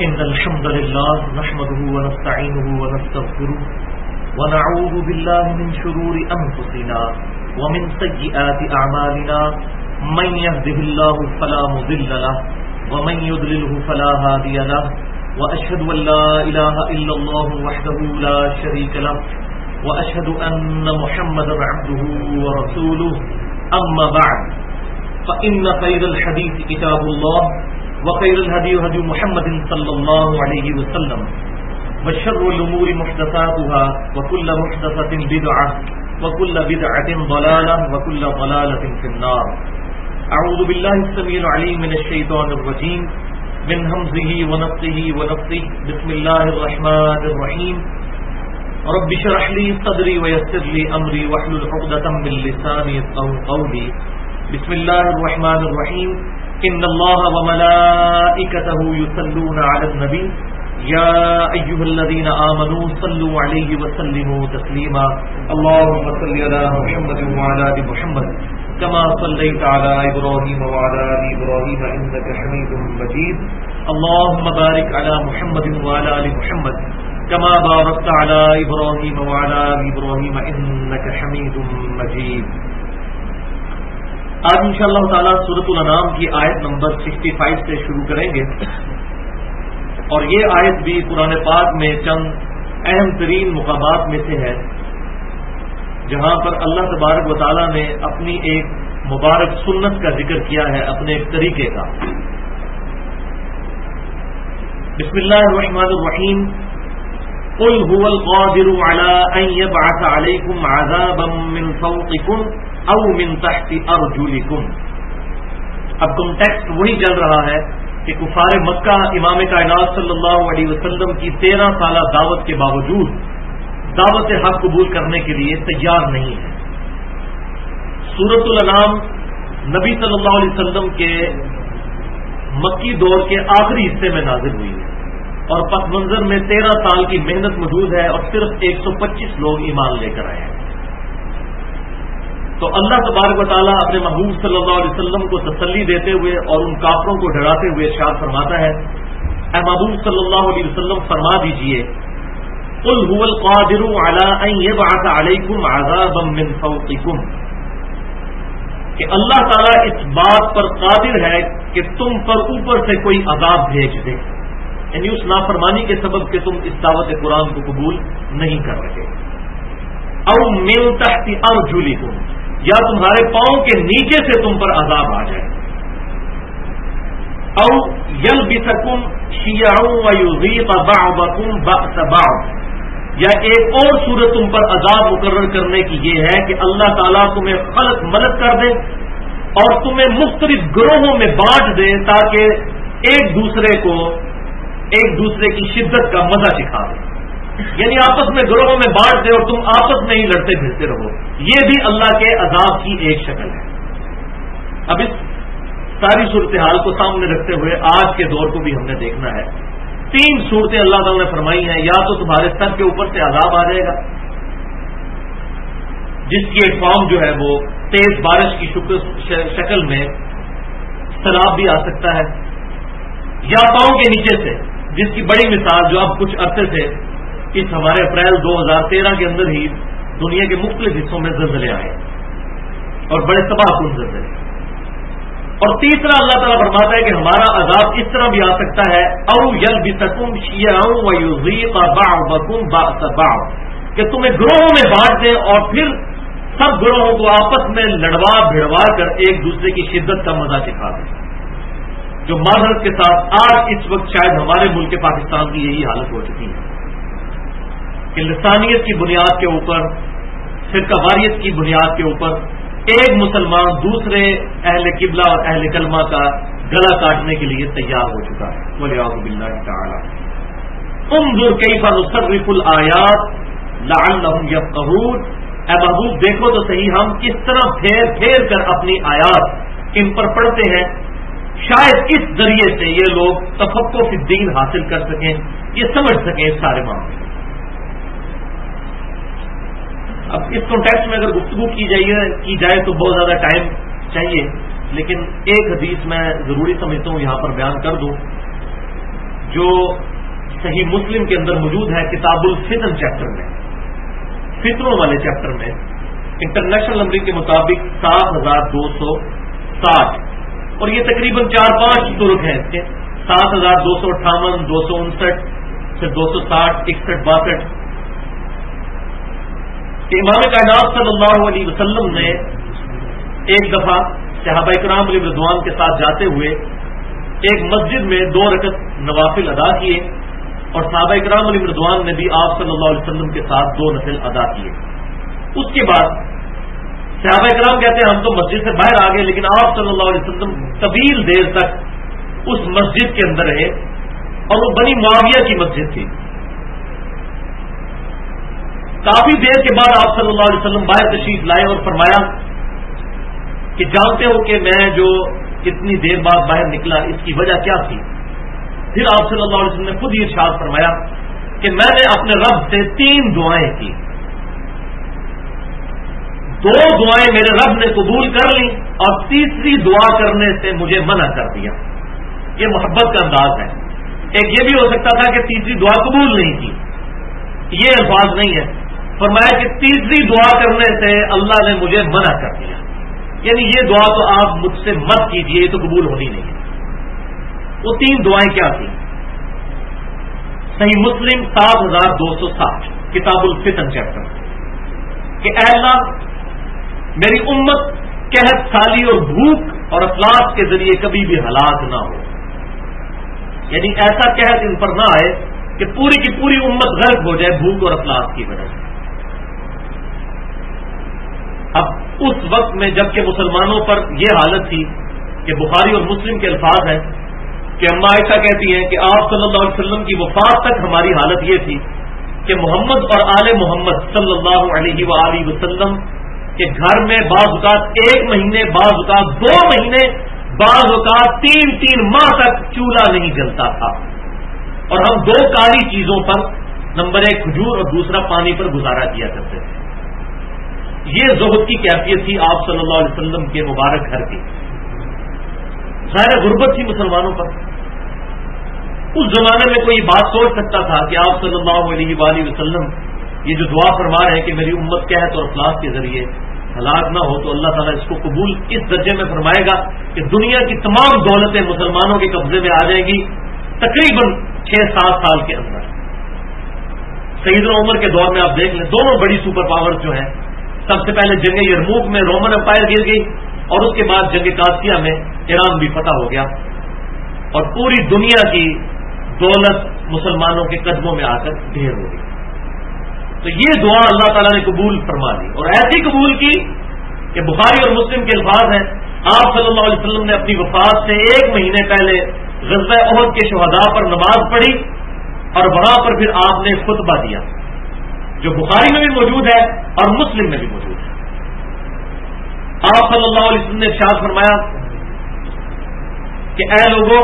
إن الحمد لله نحمده ونستعينه ونستغفره ونعوذ بالله من شرور أنفسنا ومن سيئات أعمالنا من يهده الله فلا مضل له ومن يضلله فلا هادي له وأشهد أن لا إله إلا الله وحده لا شريك له وأشهد أن محمدا عبده ورسوله أما بعد فإن خير الحديث كتاب الله وخير الهدي هدي محمد صلى الله عليه وسلم وشر الأمور محدثاتها وكل محدثة بدعة وكل بدعة ضلالة وكل ضلالة في النار. أعوذ بالله السميع العليم من الشيطان الرجيم من همزه ونفثه ونفثه. بسم الله الرحمن الرحيم. رب اشرح لي صدري ويسر لي أمري واحلل عقدة من لساني يفقهوا قولي. بسم الله الرحمن الرحيم. إن الله وملائكته يصلون على النبي يا أيها الذين آمنوا صلوا عليه وسلموا تسليما. اللهم صل على محمد وعلى آل محمد كما صليت على إبراهيم وعلى آل إبراهيم إنك حميد مجيد. اللهم بارك على محمد وعلى آل محمد كما باركت على إبراهيم وعلى آل إبراهيم إنك حميد مجيد. آج انشاءاللہ تعالی سورۃ الانعام کی آیت نمبر 65 سے شروع کریں گے، اور یہ آیت بھی قرآن پاک میں چند اہم ترین مقامات میں سے ہے جہاں پر اللہ تبارک و تعالی نے اپنی ایک مبارک سنت کا ذکر کیا ہے، اپنے ایک طریقے کا. بسم اللہ الرحمن الرحیم. قل هو القادر على ان يبعث عليكم عذابا من فوقكم او من تحت ارجلكم. اب کنٹیکسٹ وہی چل رہا ہے کہ کفار مکہ امام کائنات صلی اللہ علیہ وسلم کی 13 سالہ دعوت کے باوجود دعوت حق قبول کرنے کے لیے تیار نہیں ہے. سورۃ الانعام نبی صلی اللہ علیہ وسلم کے مکی دور کے آخری حصے میں نازل ہوئی ہے، اور پس منظر میں 13 سال کی محنت موجود ہے، اور صرف 125 لوگ ایمان لے کر آئے ہیں. تو اللہ تبارک و تعالیٰ اپنے محبوب صلی اللہ علیہ وسلم کو تسلی دیتے ہوئے اور ان کافروں کو ڈراتے ہوئے ارشاد فرماتا ہے، اے محبوب صلی اللہ علیہ وسلم فرما دیجئے قل هو القادر على ان يبعث عليكم عذابا من فوقكم، کہ اللہ تعالیٰ اس بات پر قادر ہے کہ تم پر اوپر سے کوئی عذاب بھیج دے، یعنی اس نافرمانی کے سبب کہ تم اس دعوت قرآن کو قبول نہیں کر رہے. او من تحت ارجلکم، یا تمہارے پاؤں کے نیچے سے تم پر عذاب آ جائے. او یلبسکم شیعا ویذیق بعضکم بأس بعض، یا ایک اور صورت تم پر عذاب مقرر کرنے کی یہ ہے کہ اللہ تعالیٰ تمہیں خلق ملک کر دے اور تمہیں مختلف گروہوں میں بانٹ دے تاکہ ایک دوسرے کی شدت کا مزہ سکھا دے، یعنی آپس میں گروہوں میں بانٹ دے اور تم آپس میں ہی لڑتے پھرتے رہو. یہ بھی اللہ کے عذاب کی ایک شکل ہے. اب اس ساری صورتحال کو سامنے رکھتے ہوئے آج کے دور کو بھی ہم نے دیکھنا ہے. 3 صورتیں اللہ تعالیٰ نے فرمائی ہیں. یا تو تمہارے سر کے اوپر سے عذاب آ جائے گا جس کی ایک فارم جو ہے وہ تیز بارش کی شکل میں سیلاب بھی آ سکتا ہے، یا پاؤں کے نیچے سے، جس کی بڑی مثال جو اب کچھ عرصے سے اس ہمارے اپریل 2013 کے اندر ہی دنیا کے مختلف حصوں میں زلزلے آئے اور بڑے تباہ کن زلزلے. اور تیسرا اللہ تعالیٰ فرماتا ہے کہ ہمارا عذاب اس طرح بھی آ سکتا ہے او یلبسکم شیعا ویذیق بعضکم بأس بعض، کہ تمہیں گروہوں میں بانٹ دیں اور پھر سب گروہوں کو آپس میں لڑوا بھڑوا کر ایک دوسرے کی شدت کا مزہ سکھا دیں، جو معذرت کے ساتھ آج اس وقت شاید ہمارے ملک پاکستان کی یہی حالت ہو چکی ہے کہ لسانیت کی بنیاد کے اوپر، فرقہ واریت کی بنیاد کے اوپر ایک مسلمان دوسرے اہل قبلہ اور اہل کلمہ کا گلا کاٹنے کے لیے تیار ہو چکا ہے. والعیاذ باللہ تعالی. انظر کیف نصرف الآیات لعلہم یفقہون، اے محبوب دیکھو تو صحیح ہم کس طرح پھیر پھیر کر اپنی آیات ان پر پڑھتے ہیں، شاید اس ذریعے سے یہ لوگ تفقہ فی الدین حاصل کر سکیں، یہ سمجھ سکیں اس سارے معاملے. اب اس کانٹیکسٹ میں اگر گفتگو کی جائے تو بہت زیادہ ٹائم چاہیے، لیکن ایک حدیث میں ضروری سمجھتا ہوں یہاں پر بیان کر دوں. جو صحیح مسلم کے اندر موجود ہے کتاب الفتن چیپٹر میں، فتنوں والے چیپٹر میں، انٹرنیشنل نمبرنگ کے مطابق 7260، اور یہ تقریباً 4-5 طرق ہیں اس کے، 7258، 259، پھر 260، 61، 62، کہ امام کائنات صلی اللہ علیہ وسلم نے ایک دفعہ صحابہ کرام علیہ رضوان کے ساتھ جاتے ہوئے ایک مسجد میں 2 رکعت نوافل ادا کیے، اور صحابہ کرام علیہ رضوان نے بھی آپ صلی اللہ علیہ وسلم کے ساتھ 2 نفل ادا کیے۔ اس کے بعد صحابہ کرام کہتے ہیں ہم تو مسجد سے باہر آ گئے، لیکن آپ صلی اللہ علیہ وسلم طویل دیر تک اس مسجد کے اندر رہے، اور وہ بنی معاویہ کی مسجد تھی۔ کافی دیر کے بعد آپ صلی اللہ علیہ وسلم باہر تشریف لائے اور فرمایا کہ جانتے ہو کہ میں جو اتنی دیر بعد باہر نکلا اس کی وجہ کیا تھی؟ پھر آپ صلی اللہ علیہ وسلم نے خود ہی ارشاد فرمایا کہ میں نے اپنے رب سے 3 دعائیں کی، 2 دعائیں میرے رب نے قبول کر لی اور تیسری دعا کرنے سے مجھے منع کر دیا۔ یہ محبت کا انداز ہے۔ ایک یہ بھی ہو سکتا تھا کہ تیسری دعا قبول نہیں کی، یہ الفاظ نہیں ہے، فرمایا کہ تیسری دعا کرنے سے اللہ نے مجھے منع کر دیا، یعنی یہ دعا تو آپ مجھ سے مت کیجیے، یہ تو قبول ہونی نہیں ہے۔ وہ 3 دعائیں کیا تھیں؟ صحیح مسلم 7260 کتاب الفتن چیپٹر، کہ اے اللہ میری امت قحط سالی اور بھوک اور افلاس کے ذریعے کبھی بھی ہلاک نہ ہو، یعنی ایسا قحط ان پر نہ آئے کہ پوری کی پوری امت غرق ہو جائے بھوک اور افلاس کی وجہ سے۔ اب اس وقت میں جبکہ مسلمانوں پر یہ حالت تھی کہ بخاری اور مسلم کے الفاظ ہیں کہ اما عائشہ کہتی ہیں کہ آپ صلی اللہ علیہ وسلم کی وفات تک ہماری حالت یہ تھی کہ محمد اور آل محمد صلی اللہ علیہ وآلہ وسلم کے گھر میں بعض اوقات 1 مہینے، بعض اوقات 2 مہینے، بعض اوقات 3 ماہ تک چولہا نہیں جلتا تھا، اور ہم 2 کالی چیزوں پر، نمبر 1 کھجور اور دوسرا پانی پر گزارا کیا کرتے تھے۔ یہ زہد کی کیفیت تھی آپ صلی اللہ علیہ وسلم کے مبارک گھر کی۔ ظاہر غربت تھی مسلمانوں پر۔ اس زمانے میں کوئی بات سوچ سکتا تھا کہ آپ صلی اللہ علیہ وآلہ وسلم یہ جو دعا فرما رہے ہیں کہ میری امت قحط اور افلاس کے ذریعے ہلاک نہ ہو، تو اللہ تعالیٰ اس کو قبول اس درجے میں فرمائے گا کہ دنیا کی تمام دولتیں مسلمانوں کے قبضے میں آ جائیں گی تقریباً 6-7 سال کے اندر۔ سیدنا عمر کے دور میں آپ دیکھ لیں، دونوں بڑی سپر پاور جو ہیں، سب سے پہلے جنگ یرموک میں رومن امپائر گر گئی، اور اس کے بعد جنگ قادسیہ میں ایران بھی فتح ہو گیا، اور پوری دنیا کی دولت مسلمانوں کے قدموں میں آ کر ڈھیر ہو گئی۔ تو یہ دعا اللہ تعالیٰ نے قبول فرما لی، اور ایسی قبول کی کہ بخاری اور مسلم کے الفاظ ہیں آپ صلی اللہ علیہ وسلم نے اپنی وفات سے 1 مہینے پہلے غزوہ احد کے شہداء پر نماز پڑھی، اور وہاں پر پھر آپ نے خطبہ دیا، جو بخاری میں بھی موجود ہے اور مسلم میں بھی موجود ہے۔ آپ صلی اللہ علیہ وسلم نے ارشاد فرمایا کہ اے لوگوں،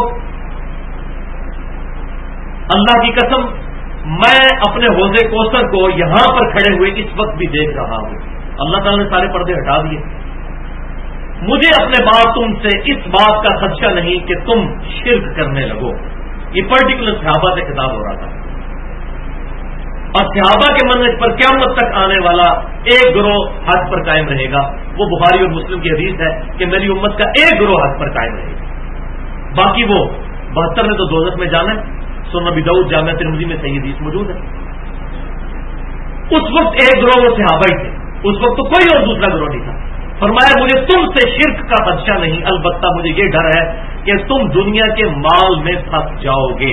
اللہ کی قسم میں اپنے حوض کوثر کو یہاں پر کھڑے ہوئے اس وقت بھی دیکھ رہا ہوں۔ اللہ تعالیٰ نے سارے پردے ہٹا دیے۔ مجھے اپنے بعد تم سے اس بات کا خدشہ نہیں کہ تم شرک کرنے لگو۔ یہ پرٹیکولر صحابہ سے خطاب ہو رہا تھا، اور صحابہ کے منہج پر قیامت تک آنے والا ایک گروہ حق پر قائم رہے گا۔ وہ بخاری اور مسلم کی حدیث ہے کہ میری امت کا ایک گروہ حق پر قائم رہے گا، باقی وہ 72 نے تو دوزخ میں جانا ہے۔ سنن ابی داؤد جامع ترمذی میں صحیح حدیث موجود ہے۔ اس وقت ایک گروہ وہ صحابہ ہی تھے، اس وقت تو کوئی اور دوسرا گروہ نہیں تھا۔ فرمایا مجھے تم سے شرک کا خدشہ نہیں، البتہ مجھے یہ ڈر ہے کہ تم دنیا کے مال میں پھنس جاؤ گے۔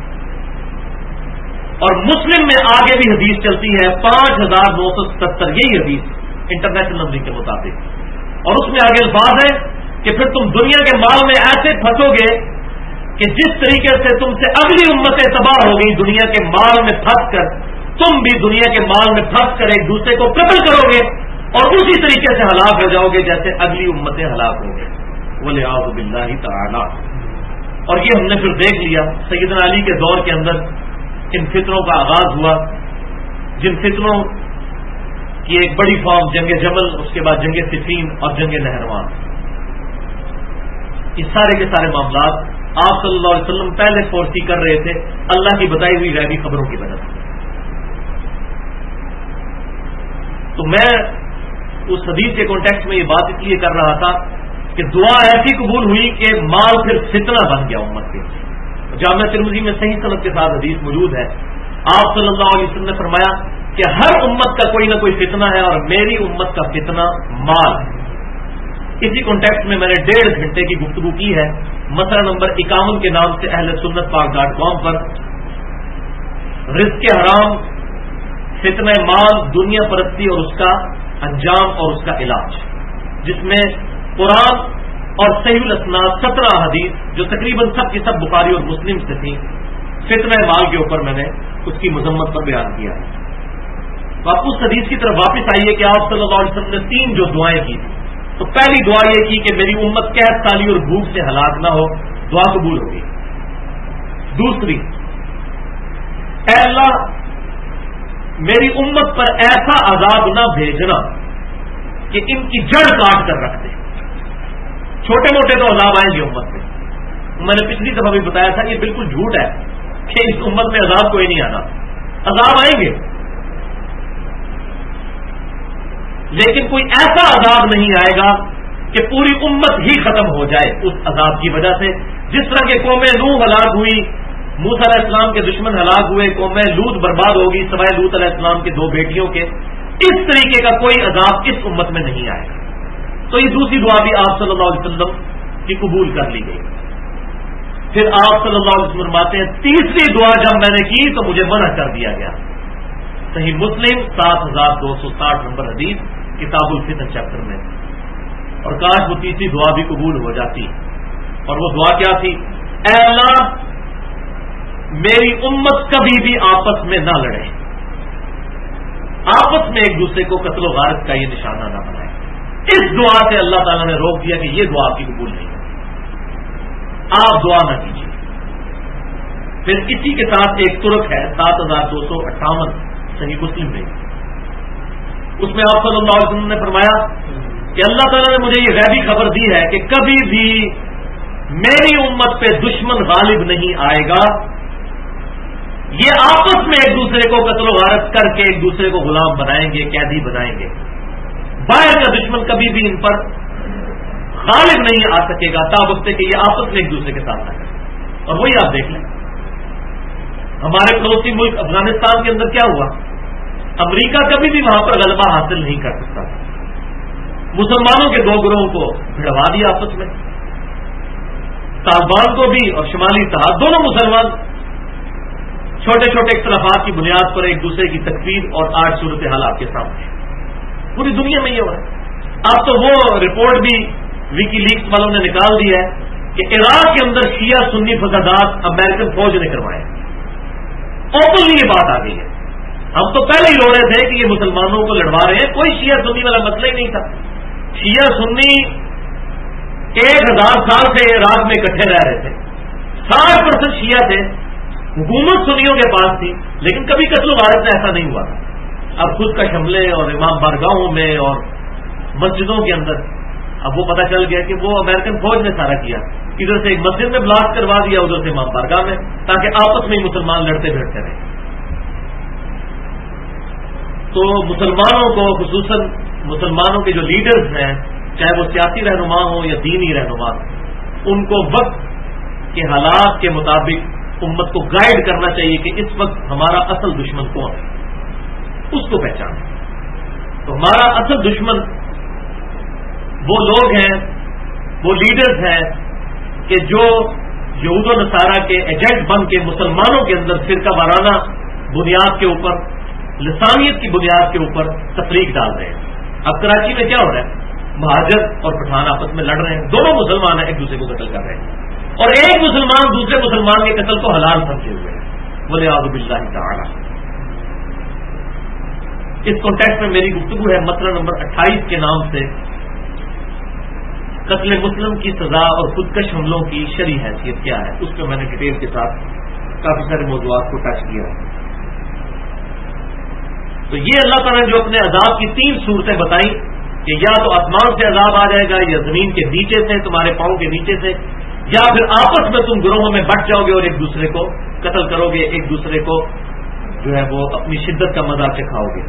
اور مسلم میں آگے بھی حدیث چلتی ہے 5977، یہی حدیث انٹرنیشنل نمبر کے مطابق، اور اس میں آگے الفاظ ہے کہ پھر تم دنیا کے مال میں ایسے پھنسو گے کہ جس طریقے سے تم سے اگلی امتیں تباہ ہو گئی دنیا کے مال میں پھنس کر، تم بھی دنیا کے مال میں پھنس کر ایک دوسرے کو قتل کرو گے اور اسی طریقے سے ہلاک ہو جاؤ گے جیسے اگلی امتیں ہلاک ہو گئے، والعیاذ باللہ تعالی۔ اور یہ ہم نے پھر دیکھ لیا سیدنا علی کے دور کے اندر ان فتنوں کا آغاز ہوا، جن فتنوں کی ایک بڑی فارم جنگ جمل، اس کے بعد جنگ صفین اور جنگ نہروان۔ یہ سارے کے سارے معاملات آپ صلی اللہ علیہ وسلم پہلے فورسی کر رہے تھے اللہ کی بتائی ہوئی غیبی خبروں کی وجہ سے. تو میں اس حدیث کے کانٹیکسٹ میں یہ بات اس لیے کر رہا تھا کہ دعا ایسی قبول ہوئی کہ مال پھر فتنہ بن گیا امت کے. جامعہ ترمذی میں صحیح سند کے ساتھ حدیث موجود ہے. آپ صلی اللہ علیہ وسلم نے فرمایا کہ ہر امت کا کوئی نہ کوئی فتنہ ہے اور میری امت کا فتنہ مال ہے. اسی کانٹیکسٹ میں نے 1.5 گھنٹے کی گفتگو کی ہے مسئلہ نمبر 51 کے نام سے اہل سنت پاک.com پر. رزق حرام، فتنہ مال، دنیا پرستی اور اس کا انجام اور اس کا علاج، جس میں قرآن اور صحیح الاسناد 17 حدیث جو تقریباً سب کی سب بخاری اور مسلم سے تھیں، فتنہ مال کے اوپر میں نے اس کی مذمت پر بیان کیا. تو آپ اس حدیث کی طرف واپس آئیے کہ آپ صلی اللہ علیہ وسلم نے 3 جو دعائیں کی تھیں. تو پہلی دعا یہ کی کہ میری امت قحط سالی اور بھوک سے ہلاک نہ ہو، دعا قبول ہوگی. دوسری، اے اللہ میری امت پر ایسا عذاب نہ بھیجنا کہ ان کی جڑ کاٹ کر رکھ دے. چھوٹے موٹے تو عذاب آئیں گے امت میں، میں نے پچھلی دفعہ بھی بتایا تھا یہ بالکل جھوٹ ہے کہ اس امت میں عذاب کوئی نہیں آنا. عذاب آئیں گے لیکن کوئی ایسا عذاب نہیں آئے گا کہ پوری امت ہی ختم ہو جائے اس عذاب کی وجہ سے. جس طرح کہ قوم نوح ہلاک ہوئی، موسیٰ علیہ السلام کے دشمن ہلاک ہوئے، قوم لوط برباد ہوگی سوائے لوط علیہ السلام کے 2 بیٹیوں کے، اس طریقے کا کوئی عذاب اس امت میں نہیں آئے گا. تو یہ دوسری دعا بھی آپ صلی اللہ علیہ وسلم کی قبول کر لی گئی. پھر آپ صلی اللہ علیہ وسلم فرماتے ہیں تیسری دعا جب میں نے کی تو مجھے منع کر دیا گیا. صحیح مسلم 7260 نمبر حدیث کتاب الفتن چیپٹر میں. اور کاش وہ تیسری دعا بھی قبول ہو جاتی. اور وہ دعا کیا تھی؟ اے اللہ میری امت کبھی بھی آپس میں نہ لڑے، آپس میں ایک دوسرے کو قتل و غارت کا یہ نشانہ نہ بنائے. اس دعا سے اللہ تعالیٰ نے روک دیا کہ یہ دعا آپ کی قبول نہیں ہے، آپ دعا نہ کیجیے. پھر اسی کے ساتھ ایک ترک ہے 7258 صحیح مسلم میں، اس میں آپ صلی اللہ علیہ وسلم نے فرمایا کہ اللہ تعالیٰ نے مجھے یہ غیبی خبر دی ہے کہ کبھی بھی میری امت پہ دشمن غالب نہیں آئے گا، یہ آپس میں ایک دوسرے کو قتل و غارت کر کے ایک دوسرے کو غلام بنائیں گے، قیدی بنائیں گے. باہر کا دشمن کبھی بھی ان پر غالب نہیں آ سکے گا تابقتے کہ یہ آپس میں ایک دوسرے کے ساتھ نہ کریں. اور وہی آپ دیکھ لیں ہمارے پڑوسی ملک افغانستان کے اندر کیا ہوا، امریکہ کبھی بھی وہاں پر غلبہ حاصل نہیں کر سکتا. مسلمانوں کے 2 گروہوں کو بھڑوا دیا آپس میں، طالبان کو بھی اور شمالی اتحاد، دونوں مسلمان چھوٹے چھوٹے اختلافات کی بنیاد پر ایک دوسرے کی تکفیر اور 8 صورتحال آپ کے سامنے پوری دنیا میں یہ ہو رہا ہے. اب تو وہ رپورٹ بھی ویکی لیکس والوں نے نکال دی ہے کہ عراق کے اندر شیعہ سنی فسادات امریکن فوج نے کروائے. اوپنلی یہ بات آ گئی ہے. ہم تو پہلے ہی رو رہے تھے کہ یہ مسلمانوں کو لڑوا رہے ہیں، کوئی شیعہ سنی والا مسئلہ ہی نہیں تھا. شیعہ سنی 1000 سال سے عراق میں اکٹھے رہ رہے تھے، 60% شیعہ تھے، حکومت سنیوں کے پاس تھی، لیکن کبھی قتل و غارت میں ایسا نہیں ہوا تھا. اب خود کا شملے اور امام بارگاہوں میں اور مسجدوں کے اندر اب وہ پتہ چل گیا کہ وہ امریکن فوج نے سارا کیا. ادھر سے ایک مسجد میں بلاسٹ کروا دیا، ادھر سے امام بارگاہ میں، تاکہ آپس میں ہی مسلمان لڑتے بھیڑتے رہے. تو مسلمانوں کو، خصوصاً مسلمانوں کے جو لیڈرز ہیں، چاہے وہ سیاسی رہنما ہوں یا دینی رہنما، ان کو وقت کے حالات کے مطابق امت کو گائیڈ کرنا چاہیے کہ اس وقت ہمارا اصل دشمن کون ہے، اس کو پہچانا. تو ہمارا اصل دشمن وہ لوگ ہیں، وہ لیڈرز ہیں کہ جو یہود و نصارہ کے ایجنٹ بن کے مسلمانوں کے اندر فرقہ وارانہ بنیاد کے اوپر، لسانیت کی بنیاد کے اوپر تفریق ڈال رہے ہیں. اب کراچی میں کیا ہو رہا ہے، مہاجر اور پٹھان آپس میں لڑ رہے ہیں، دونوں مسلمان ہیں، ایک دوسرے کو قتل کر رہے ہیں، اور ایک مسلمان دوسرے مسلمان کے قتل کو حلال سمجھے ہوئے ہیں. وَلِعِيَاذُ بِاللَّهِ تَعَالَى. اس کانٹیکسٹ میں میری گفتگو ہے مسئلہ نمبر 28 کے نام سے قتل مسلم کی سزا اور خودکش حملوں کی شرعی حیثیت کیا ہے. اس پہ میں نے ڈیٹیل کے ساتھ کافی سارے موضوعات کو ٹچ کیا ہے. تو یہ اللہ تعالیٰ نے جو اپنے عذاب کی 3 صورتیں بتائیں کہ یا تو آسمان سے عذاب آ جائے گا یا زمین کے نیچے سے، تمہارے پاؤں کے نیچے سے، یا پھر آپس میں تم گروہوں میں بٹ جاؤ گے اور ایک دوسرے کو قتل کرو گے، ایک دوسرے کو جو ہے وہ اپنی شدت کا مزہ چکھاؤ گے.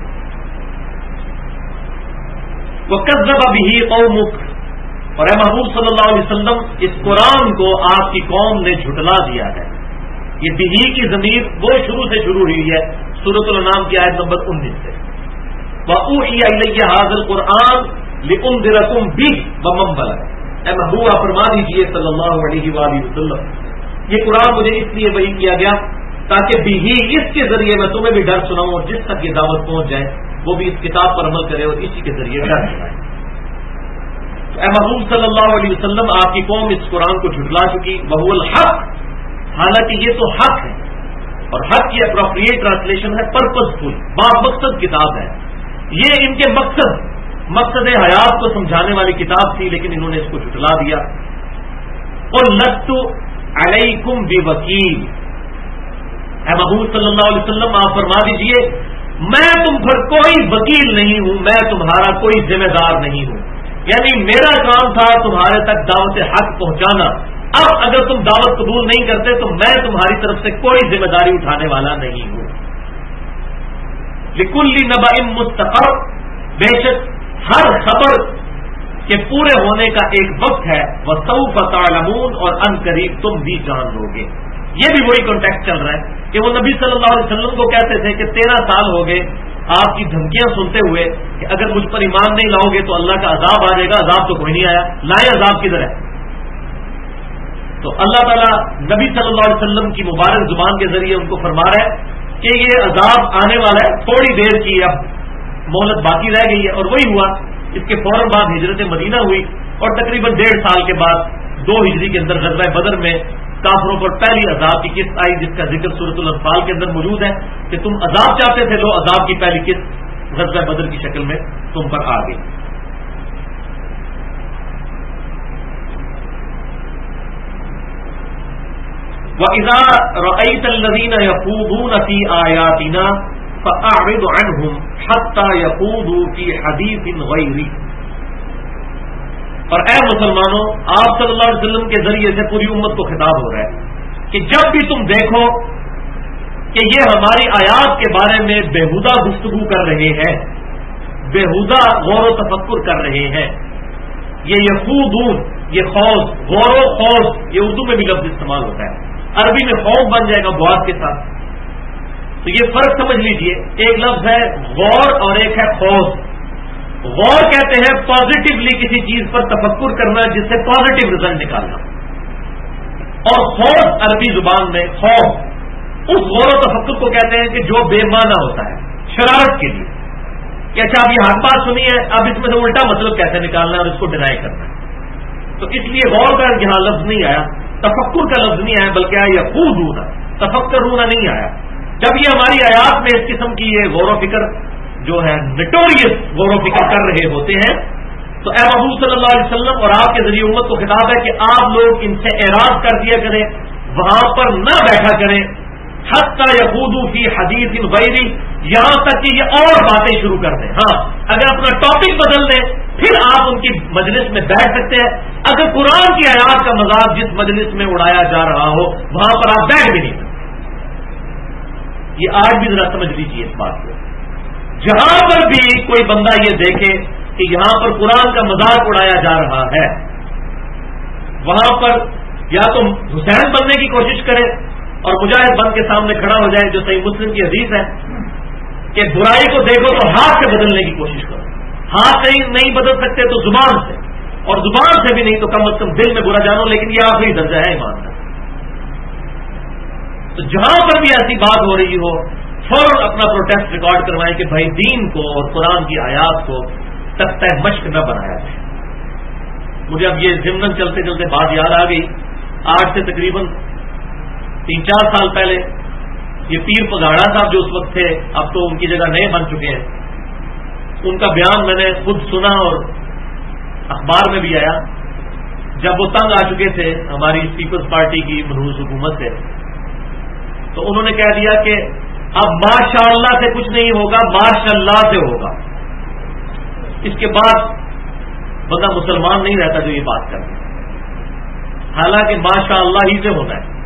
وَكَذَّبَ بِهِ قَوْمُكَ، اور اے محبوب صلی اللہ علیہ وسلم اس قرآن کو آپ کی قوم نے جھٹلا دیا ہے. یہ بہی کی ضمیر وہ شروع سے شروع ہوئی ہے سورۃ الانعام کی آیت نمبر 19 سے. وَأُوحِيَ إِلَيَّ هَذَا الْقُرْآنُ لِأُنذِرَكُم بِهِ وَمَن بَلَغَ. اے محبوب آپ فرما دیجیے صلی اللہ علیہ وآلہ وسلم، یہ قرآن مجھے اس لیے وحی کیا گیا تاکہ بھی اس کے ذریعے میں تمہیں بھی ڈر سناؤں اور جس تک یہ دعوت پہنچ جائے وہ بھی اس کتاب پر عمل کرے اور اسی کے ذریعے ڈر سنائے. تو اے محبوب صلی اللہ علیہ وسلم آپ کی قوم اس قرآن کو جھٹلا چکی. وہو الحق، حالانکہ یہ تو حق ہے، اور حق کی اپروپریٹ ٹرانسلیشن ہے پرپزفل، با مقصد کتاب ہے. یہ ان کے مقصد حیات کو سمجھانے والی کتاب تھی، لیکن انہوں نے اس کو جھٹلا دیا. اور لست علیکم بوکیل، اے محبوب صلی اللہ علیہ وسلم آپ فرما دیجئے میں تم پر کوئی وکیل نہیں ہوں، میں تمہارا کوئی ذمہ دار نہیں ہوں. یعنی میرا کام تھا تمہارے تک دعوت حق پہنچانا. اب اگر تم دعوت قبول نہیں کرتے تو میں تمہاری طرف سے کوئی ذمہ داری اٹھانے والا نہیں ہوں. لکل نبأ مستقر، بے شک ہر خبر کے پورے ہونے کا ایک وقت ہے. وسوف تعلمون، اور ان قریب تم بھی جان لو گے. یہ بھی وہی کانٹیکٹ چل رہا ہے کہ وہ نبی صلی اللہ علیہ وسلم کو کہتے تھے کہ 13 سال ہو گئے آپ کی دھمکیاں سنتے ہوئے کہ اگر مجھ پر ایمان نہیں لاؤ گے تو اللہ کا عذاب آ جائے گا. عذاب تو کوئی نہیں آیا، لائے عذاب کدھر ہے؟ تو اللہ تعالیٰ نبی صلی اللہ علیہ وسلم کی مبارک زبان کے ذریعے ان کو فرما رہا ہے کہ یہ عذاب آنے والا ہے، تھوڑی دیر کی اب مہلت باقی رہ گئی ہے. اور وہی ہوا. اس کے فوراً بعد ہجرت مدینہ ہوئی اور تقریباً 1.5 سال کے بعد 2 ہجری کے اندر غزوہ بدر میں کافروں پر پہلی عذاب کی قسط آئی، جس کا ذکر سورۃ الانفال کے اندر موجود ہے کہ تم عذاب چاہتے تھے، لو عذاب کی پہلی قسط غزوہ بدر کی شکل میں تم پر آ گئی. وَإِذَا رَأَيْتَ الَّذِينَ يَخُوضُونَ فِي آيَاتِنَا فَأَعْرِضْ عَنْهُمْ حَتَّى يَخُوضُوا فِي حَدِيثٍ غَيْرِهِ. اور اے مسلمانوں، آپ صلی اللہ علیہ وسلم کے ذریعے سے پوری امت کو خطاب ہو رہا ہے کہ جب بھی تم دیکھو کہ یہ ہماری آیات کے بارے میں بےہودہ گفتگو کر رہے ہیں، بےہودہ غور و تفکر کر رہے ہیں. یہ یخوضون، یہ خوض، غور و خوض، یہ اردو میں بھی لفظ استعمال ہوتا ہے، عربی میں خوف بن جائے گا بہت کے ساتھ. تو یہ فرق سمجھ لیجئے، ایک لفظ ہے غور اور ایک ہے خوض. غور کہتے ہیں پازیٹیولی کسی چیز پر تفکر کرنا جس سے پازیٹیو رزلٹ نکالنا، اور خوف عربی زبان میں خوف اس غور و تفکر کو کہتے ہیں کہ جو بے معنی ہوتا ہے، شرارت کے لیے کہ اچھا اب یہ حق بات سنی ہے، اب اس میں سے الٹا مطلب کیسے نکالنا ہے اور اس کو ڈینائی کرنا ہے. تو اس لیے غور کا یہاں لفظ نہیں آیا، تفکر کا لفظ نہیں آیا، بلکہ آیا یخوضون، تفکر ہونا نہیں آیا. جب یہ ہماری آیات میں اس قسم کی یہ غور و فکر جو ہے نٹوریس غور و فکر کر رہے ہوتے ہیں تو اے محبوب صلی اللہ علیہ وسلم اور آپ کے ذریعے امت کو خطاب ہے کہ آپ لوگ ان سے اعراض کر دیا کریں، وہاں پر نہ بیٹھا کریں. حتی یخوضوا فی حدیث غیری، یہاں تک کہ یہ اور باتیں شروع کر دیں. ہاں اگر اپنا ٹاپک بدل دیں پھر آپ ان کی مجلس میں بیٹھ سکتے ہیں. اگر قرآن کی آیات کا مذاق جس مجلس میں اڑایا جا رہا ہو وہاں پر آپ بیٹھ بھی نہیں سکتے. یہ آج بھی ذرا سمجھ لیجیے اس بات کو. جہاں پر بھی کوئی بندہ یہ دیکھے کہ یہاں پر قرآن کا مذاق اڑایا جا رہا ہے، وہاں پر یا تو حسین بننے کی کوشش کرے اور مجاہد بن کے سامنے کھڑا ہو جائے، جو صحیح مسلم کی حدیث ہے کہ برائی کو دیکھو تو ہاتھ سے بدلنے کی کوشش کرو. ہاتھ نہیں بدل سکتے تو زبان سے، اور زبان سے بھی نہیں تو کم از کم دل میں برا جانو، لیکن یہ آخری درجہ ہے ایمان کا. تو جہاں پر بھی ایسی بات ہو رہی ہو فوراً اپنا پروٹیسٹ ریکارڈ کروائیں کہ بھائی دین کو اور قرآن کی آیات کو تختہ مشق نہ بنایا جائے. مجھے اب یہ ضمن چلتے چلتے بات یاد آ گئی. آج سے تقریباً 3-4 سال پہلے یہ پیر پگاڑا صاحب جو اس وقت تھے، اب تو ان کی جگہ نئے بن چکے ہیں، ان کا بیان میں نے خود سنا اور اخبار میں بھی آیا. جب وہ تنگ آ چکے تھے ہماری پیپلز پارٹی کی منحوس حکومت سے، تو انہوں نے کہہ دیا کہ اب ماشاء اللہ سے کچھ نہیں ہوگا، ماشاء اللہ سے ہوگا. اس کے بعد بندہ مسلمان نہیں رہتا جو یہ بات کرتا. حالانکہ ماشاء اللہ ہی سے ہونا ہے،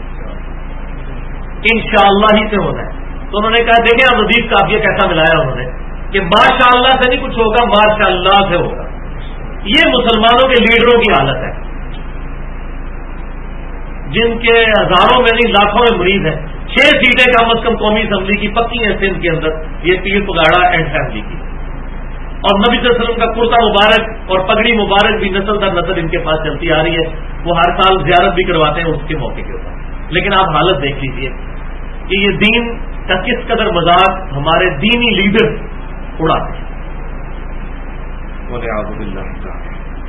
انشاءاللہ ہی سے ہونا ہے. تو انہوں نے کہا دیکھیں اب حدیث کا یہ کیسا ملایا انہوں نے کہ ماشاء اللہ سے نہیں کچھ ہوگا، ماشاء اللہ سے ہوگا. یہ مسلمانوں کے لیڈروں کی حالت ہے جن کے ہزاروں میں نہیں لاکھوں میں مریض ہیں. 6 سیٹیں کم از کم قومی اسمبلی کی پکی ہیں سندھ کے اندر، یہ پیر پگاڑا اینڈ فیملی کی. اور نبی صلی اللہ علیہ وسلم کا کرتا مبارک اور پگڑی مبارک بھی نسل در نسل ان کے پاس چلتی آ رہی ہے. وہ ہر سال زیارت بھی کرواتے ہیں اس کے موقع کے اوپر. لیکن آپ حالت دیکھ لیجئے کہ یہ دین کا کس قدر مذاق ہمارے دینی لیڈر اڑاتے ہیں. وَلِعَوْذُ بِاللَّهِ تَعَالَى.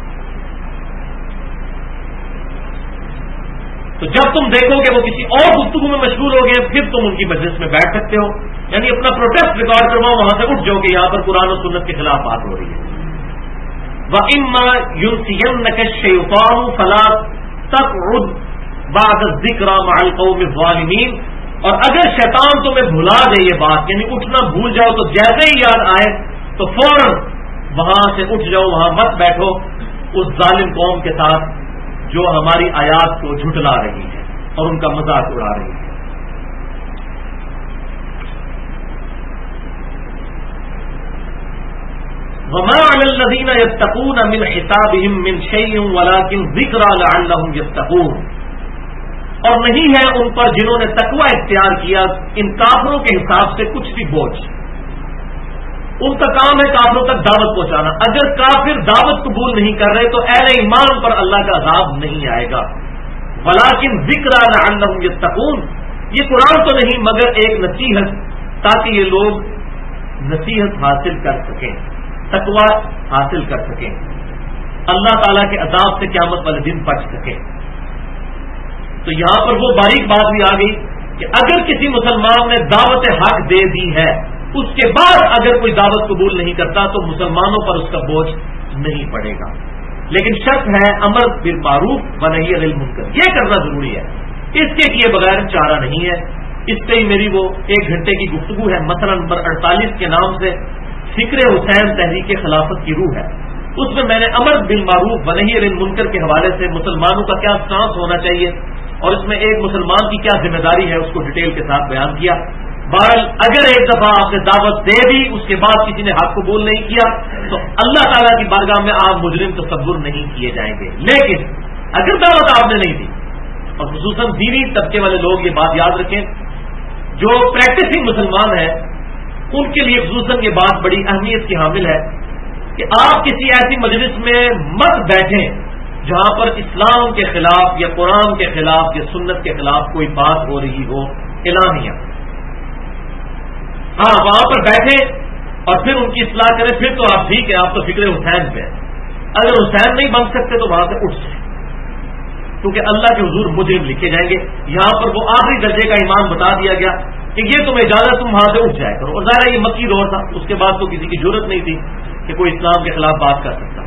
تو جب تم دیکھو کہ وہ کسی اور گفتگو میں مشغول ہو گئے پھر تم ان کی مجلس میں بیٹھ سکتے ہو، یعنی اپنا پروٹیسٹ ریکارڈ کرواؤ، وہاں سے اٹھ جاؤ کہ یہاں پر قرآن و سنت کے خلاف بات ہو رہی ہے. وَإِمَّا يُنْسِيَنَّكَ الشَّيْطَانُ فَلَا تَقْعُدْ بَعْدَ الذِّكْرَىٰ مَعَ الْقَوْمِ الظَّالِمِينَ. اور اگر شیطان تمہیں بھلا دے یہ بات، یعنی اٹھنا بھول جاؤ، تو جیسے ہی یاد آئے تو فوراً وہاں سے اٹھ جاؤ، وہاں مت بیٹھو اس ظالم قوم کے ساتھ جو ہماری آیات کو جھٹلا رہی ہے اور ان کا مذاق اڑا رہی ہے. وَمَا عَلَى الَّذِينَ يَتَّقُونَ مِنْ حِسَابِهِمْ مِنْ شَيْءٍ وَلَكِنْ ذِكْرَىٰ لَعَلَّهُمْ يَتَّقُونَ. اور نہیں ہے ان پر جنہوں نے تقوی اختیار کیا ان کافروں کے حساب سے کچھ بھی بوجھ. ان کا کام ہے کافروں تک دعوت پہنچانا. اگر کافر دعوت قبول نہیں کر رہے تو اہل ایمان پر اللہ کا عذاب نہیں آئے گا. ولیکن ذکر لعلہم یتقون، یہ قرآن تو نہیں مگر ایک نصیحت تاکہ یہ لوگ نصیحت حاصل کر سکیں، تقوی حاصل کر سکیں، اللہ تعالیٰ کے عذاب سے قیامت والے دن بچ سکیں. تو یہاں پر وہ باریک بات بھی آ گئی کہ اگر کسی مسلمان نے دعوت حق دے دی ہے، اس کے بعد اگر کوئی دعوت قبول نہیں کرتا تو مسلمانوں پر اس کا بوجھ نہیں پڑے گا. لیکن شرط ہے امر بالمعروف و نہی عن المنکر، یہ کرنا ضروری ہے. اس کے کیے بغیر چارہ نہیں ہے. اس سے ہی میری وہ 1 گھنٹے کی گفتگو ہے مثلا نمبر 48 کے نام سے فکر حسین تحریک خلافت کی روح ہے. اس میں نے امر بالمعروف و نہی عن المنکر کے حوالے سے مسلمانوں کا کیا سٹانس ہونا چاہیے اور اس میں ایک مسلمان کی کیا ذمہ داری ہے اس کو ڈیٹیل کے ساتھ بیان کیا. بہرحال اگر ایک دفعہ آپ نے دعوت دے دی اس کے بعد کسی نے حق قبول نہیں کیا تو اللہ تعالیٰ کی بارگاہ میں آپ مجرم تصور نہیں کیے جائیں گے. لیکن اگر دعوت آپ نے نہیں دی، اور خصوصاً دینی طبقے والے لوگ یہ بات یاد رکھیں جو پریکٹسنگ مسلمان ہیں ان کے لیے خصوصاً یہ بات بڑی اہمیت کی حامل ہے کہ آپ کسی ایسی مجلس میں مت بیٹھیں جہاں پر اسلام کے خلاف یا قرآن کے خلاف یا سنت کے خلاف کوئی بات ہو رہی ہو اعلانیہ. ہاں وہاں پر بیٹھے اور پھر ان کی اصلاح کریں، پھر تو آپ ٹھیک ہے، آپ تو فکر حسین پہ. اگر حسین نہیں بن سکتے تو وہاں سے اٹھ جائیں کیونکہ اللہ کے حضور مجرم لکھے جائیں گے. یہاں پر وہ آخری درجے کا ایمان بتا دیا گیا کہ یہ تمہیں اجازت، تم وہاں سے اٹھ جائے کرو. اور ظاہر ہے یہ مکی دور تھا، اس کے بعد تو کسی کی ضرورت نہیں تھی کہ کوئی اسلام کے خلاف بات کر سکتا.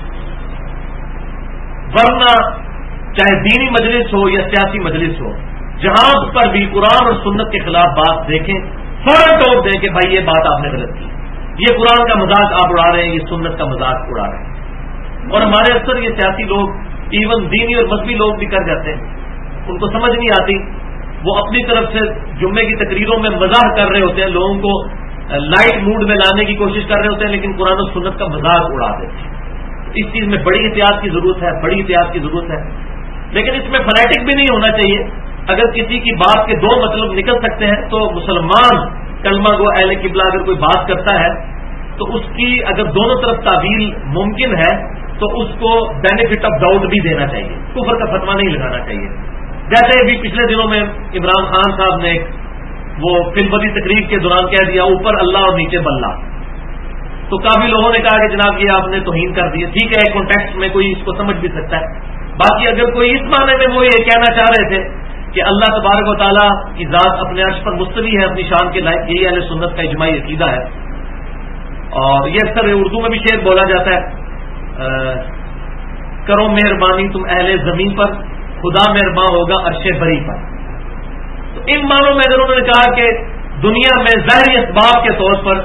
ورنہ چاہے دینی مجلس ہو یا سیاسی مجلس ہو، جہاں پر بھی قرآن اور سنت کے خلاف بات دیکھیں فوراً ٹوک دیں کہ بھائی یہ بات آپ نے غلط کی، یہ قرآن کا مذاق آپ اڑا رہے ہیں، یہ سنت کا مذاق اڑا رہے ہیں. اور ہمارے اکثر یہ سیاسی لوگ ایون دینی اور مذہبی لوگ بھی کر جاتے ہیں، ان کو سمجھ نہیں آتی، وہ اپنی طرف سے جمعے کی تقریروں میں مزاح کر رہے ہوتے ہیں، لوگوں کو لائٹ موڈ میں لانے کی کوشش کر رہے ہوتے ہیں، لیکن قرآن و سنت کا مذاق اڑا دیتے ہیں. اس چیز میں بڑی احتیاط کی ضرورت ہے، بڑی احتیاط کی ضرورت ہے. لیکن اس میں فنیٹک بھی نہیں ہونا چاہیے. اگر کسی کی بات کے 2 مطلب نکل سکتے ہیں تو مسلمان کلمہ گو اہل قبلہ اگر کوئی بات کرتا ہے تو اس کی اگر دونوں طرف تعویل ممکن ہے تو اس کو بینیفٹ آف ڈاؤٹ بھی دینا چاہیے، کفر کا فتویٰ نہیں لگانا چاہیے. جیسے بھی پچھلے دنوں میں عمران خان صاحب نے وہ فلمتی تقریب کے دوران کہہ دیا اوپر اللہ اور نیچے بلّہ، تو کافی لوگوں نے کہا کہ جناب یہ آپ نے توہین کر دی. ٹھیک ہے، ایک کانٹیکسٹ میں کوئی اس کو سمجھ بھی سکتا ہے. باقی اگر کوئی اس معنی میں وہ یہ کہنا چاہ رہے تھے کہ اللہ تبارک و تعالیٰ کی ذات اپنے عرش پر مستوی ہے اپنی شان کے لائق، یہی اہل سنت کا اجماعی عقیدہ ہے. اور یہ اکثر اردو میں بھی شعر بولا جاتا ہے، کرو مہربانی تم اہل زمین پر، خدا مہربان ہوگا عرش بری پر. تو ان معنوں میں اگر انہوں نے کہا کہ دنیا میں ظاہری اسباب کے طور پر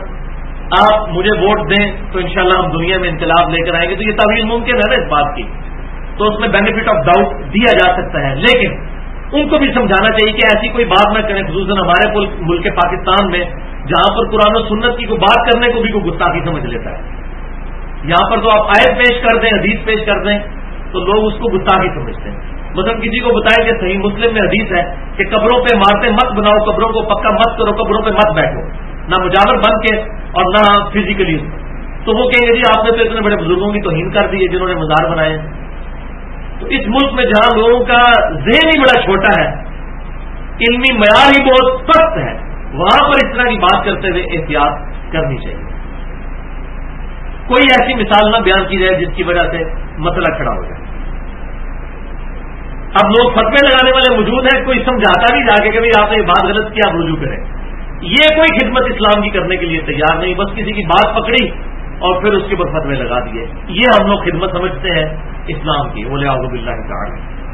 آپ مجھے ووٹ دیں تو انشاءاللہ ہم دنیا میں انقلاب لے کر آئیں گے، تو یہ تعویل ممکن ہے نا اس بات کی. تو اس میں بینیفٹ آف ڈاؤٹ دیا جا سکتا ہے، لیکن ان کو بھی سمجھانا چاہیے کہ ایسی کوئی بات نہ کریں، خصوصاً ہمارے ملک پاکستان میں جہاں پر قرآن و سنت کی کوئی بات کرنے کو بھی کوئی گستاخی سمجھ لیتا ہے۔ یہاں پر تو آپ آیت پیش کر دیں، حدیث پیش کر دیں تو لوگ اس کو گستاخی سمجھتے ہیں۔ مثلا کسی کو بتائیں کہ صحیح مسلم میں حدیث ہے کہ قبروں پہ مارتے مت بناؤ، قبروں کو پکا مت کرو، قبروں پہ مت بیٹھو، نہ مجاور بن کے اور نہ فزیکلی، تو وہ کہیں گے جی آپ نے تو اتنے بڑے بزرگوں کی توہین کر دی ہے جنہوں نے مزار بنائے ہیں۔ تو اس ملک میں جہاں لوگوں کا ذہن ہی بڑا چھوٹا ہے، علمی معیار ہی بہت سخت ہے، وہاں پر اس طرح کی بات کرتے ہوئے احتیاط کرنی چاہیے۔ کوئی ایسی مثال نہ بیان کی جائے جس کی وجہ سے مسئلہ کھڑا ہو جائے۔ اب لوگ فتوے لگانے والے موجود ہیں، کوئی سمجھاتا نہیں جا کے کہ بھائی آپ نے یہ بات غلط کیا، آپ رجوع کریں۔ یہ کوئی خدمت اسلام کی کرنے کے لیے تیار نہیں، بس کسی کی بات پکڑی اور پھر اس کے اوپر فتوے لگا دیے، یہ ہم لوگ خدمت سمجھتے ہیں اسلام کی، وَلِعَوْذُ بِاللَّهِ تَعَالَى۔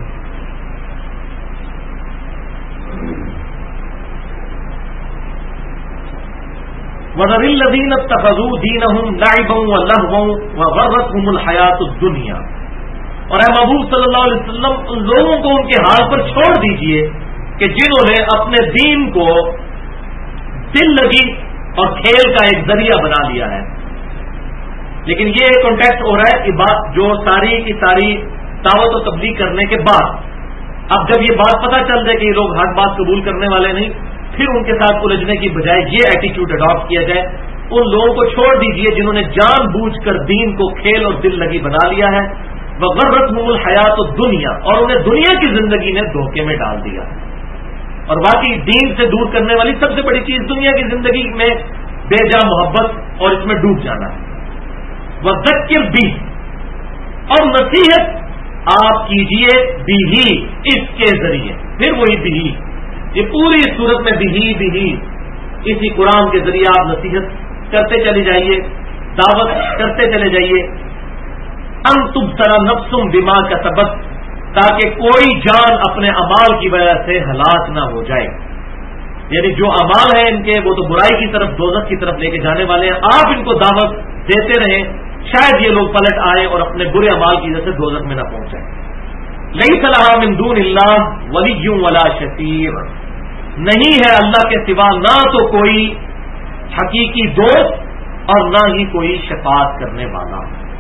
وَذَرِ الَّذِينَ اتَّخَذُوا دِينَهُمْ لَعِبًا وَلَهْوًا وَغَرَّتْهُمُ الْحَيَاةُ الدُّنْيَا، اور اے محبوب صلی اللہ علیہ وسلم ان لوگوں کو ان کے حال پر چھوڑ دیجئے کہ جنہوں نے اپنے دین کو دل لگی اور کھیل کا ایک ذریعہ بنا لیا ہے۔ لیکن یہ کانٹیکسٹ ہو رہا ہے کہ بات جو ساری کی ساری دعوت و تبلیغ کرنے کے بعد، اب جب یہ بات پتہ چل جائے کہ یہ لوگ ہر بات قبول کرنے والے نہیں، پھر ان کے ساتھ الجھنے کی بجائے یہ ایٹیٹیوڈ اڈاپٹ کیا جائے، ان لوگوں کو چھوڑ دیجئے جنہوں نے جان بوجھ کر دین کو کھیل اور دل لگی بنا لیا ہے، وَغَرَّتْهُمُ الْحَيَاةُ الدُّنْيَا، اور انہیں دنیا کی زندگی نے دھوکے میں ڈال دیا۔ اور واقعی دین سے دور کرنے والی سب سے بڑی چیز دنیا کی زندگی میں بے جا محبت اور اس میں ڈوب جانا ہے۔ وَذَكِّرْ بِهِ، اور نصیحت آپ کیجئے بِهِ، اس کے ذریعے، پھر وہی بِهِ، یہ پوری صورت میں بِهِ اسی قرآن کے ذریعے آپ نصیحت کرتے چلے جائیے، دعوت کرتے چلے جائیے۔ ان تبصرا نفس بما کسبت، تاکہ کوئی جان اپنے اعمال کی وجہ سے ہلاک نہ ہو جائے، یعنی جو اعمال ہیں ان کے وہ تو برائی کی طرف، دوزخ کی طرف لے کے جانے والے ہیں، آپ ان کو دعوت دیتے رہیں، شاید یہ لوگ پلٹ آئیں اور اپنے برے اعمال کی وجہ سے دوزخ میں نہ پہنچائیں۔ لیس لہا من دون اللہ ولی ولا شفیع، نہیں ہے اللہ کے سوا نہ تو کوئی حقیقی دوست اور نہ ہی کوئی شفاعت کرنے والا۔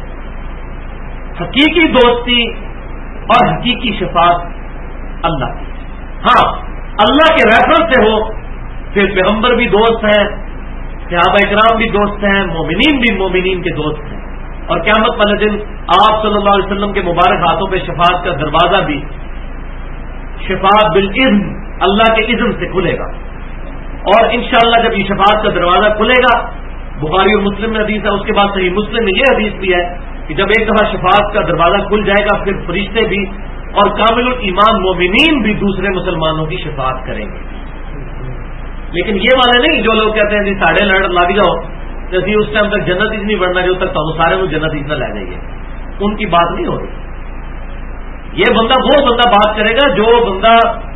حقیقی دوستی اور حقیقی شفاعت اللہ کی، ہاں اللہ کے ریفرنس سے ہو، پھر پیغمبر بھی دوست ہیں، صحابہ اکرام بھی دوست ہیں، مومنین بھی مومنین کے دوست ہیں، اور قیامت والے دن آپ صلی اللہ علیہ وسلم کے مبارک ہاتھوں پہ شفاعت کا دروازہ بھی شفاعت بالاذن، اللہ کے اذن سے کھلے گا۔ اور انشاءاللہ جب یہ شفاعت کا دروازہ کھلے گا، بخاری اور مسلم میں حدیث ہے، اس کے بعد صحیح مسلم میں یہ حدیث بھی ہے کہ جب ایک دفعہ شفاعت کا دروازہ کھل جائے گا، پھر فرشتے بھی اور کامل الایمان مومنین بھی دوسرے مسلمانوں کی شفاعت کریں گے۔ لیکن یہ والے نہیں جو لوگ کہتے ہیں جی ساڑھے لڑ لگ جاؤ جیسے اس ٹائم تک جنت ہی نہیں بڑھنا، جو تک تو سارے وہ جنت ہی نہ لے جائیے، ان کی بات نہیں ہو رہی۔ یہ بندہ وہ بندہ بات کرے گا جو بندہ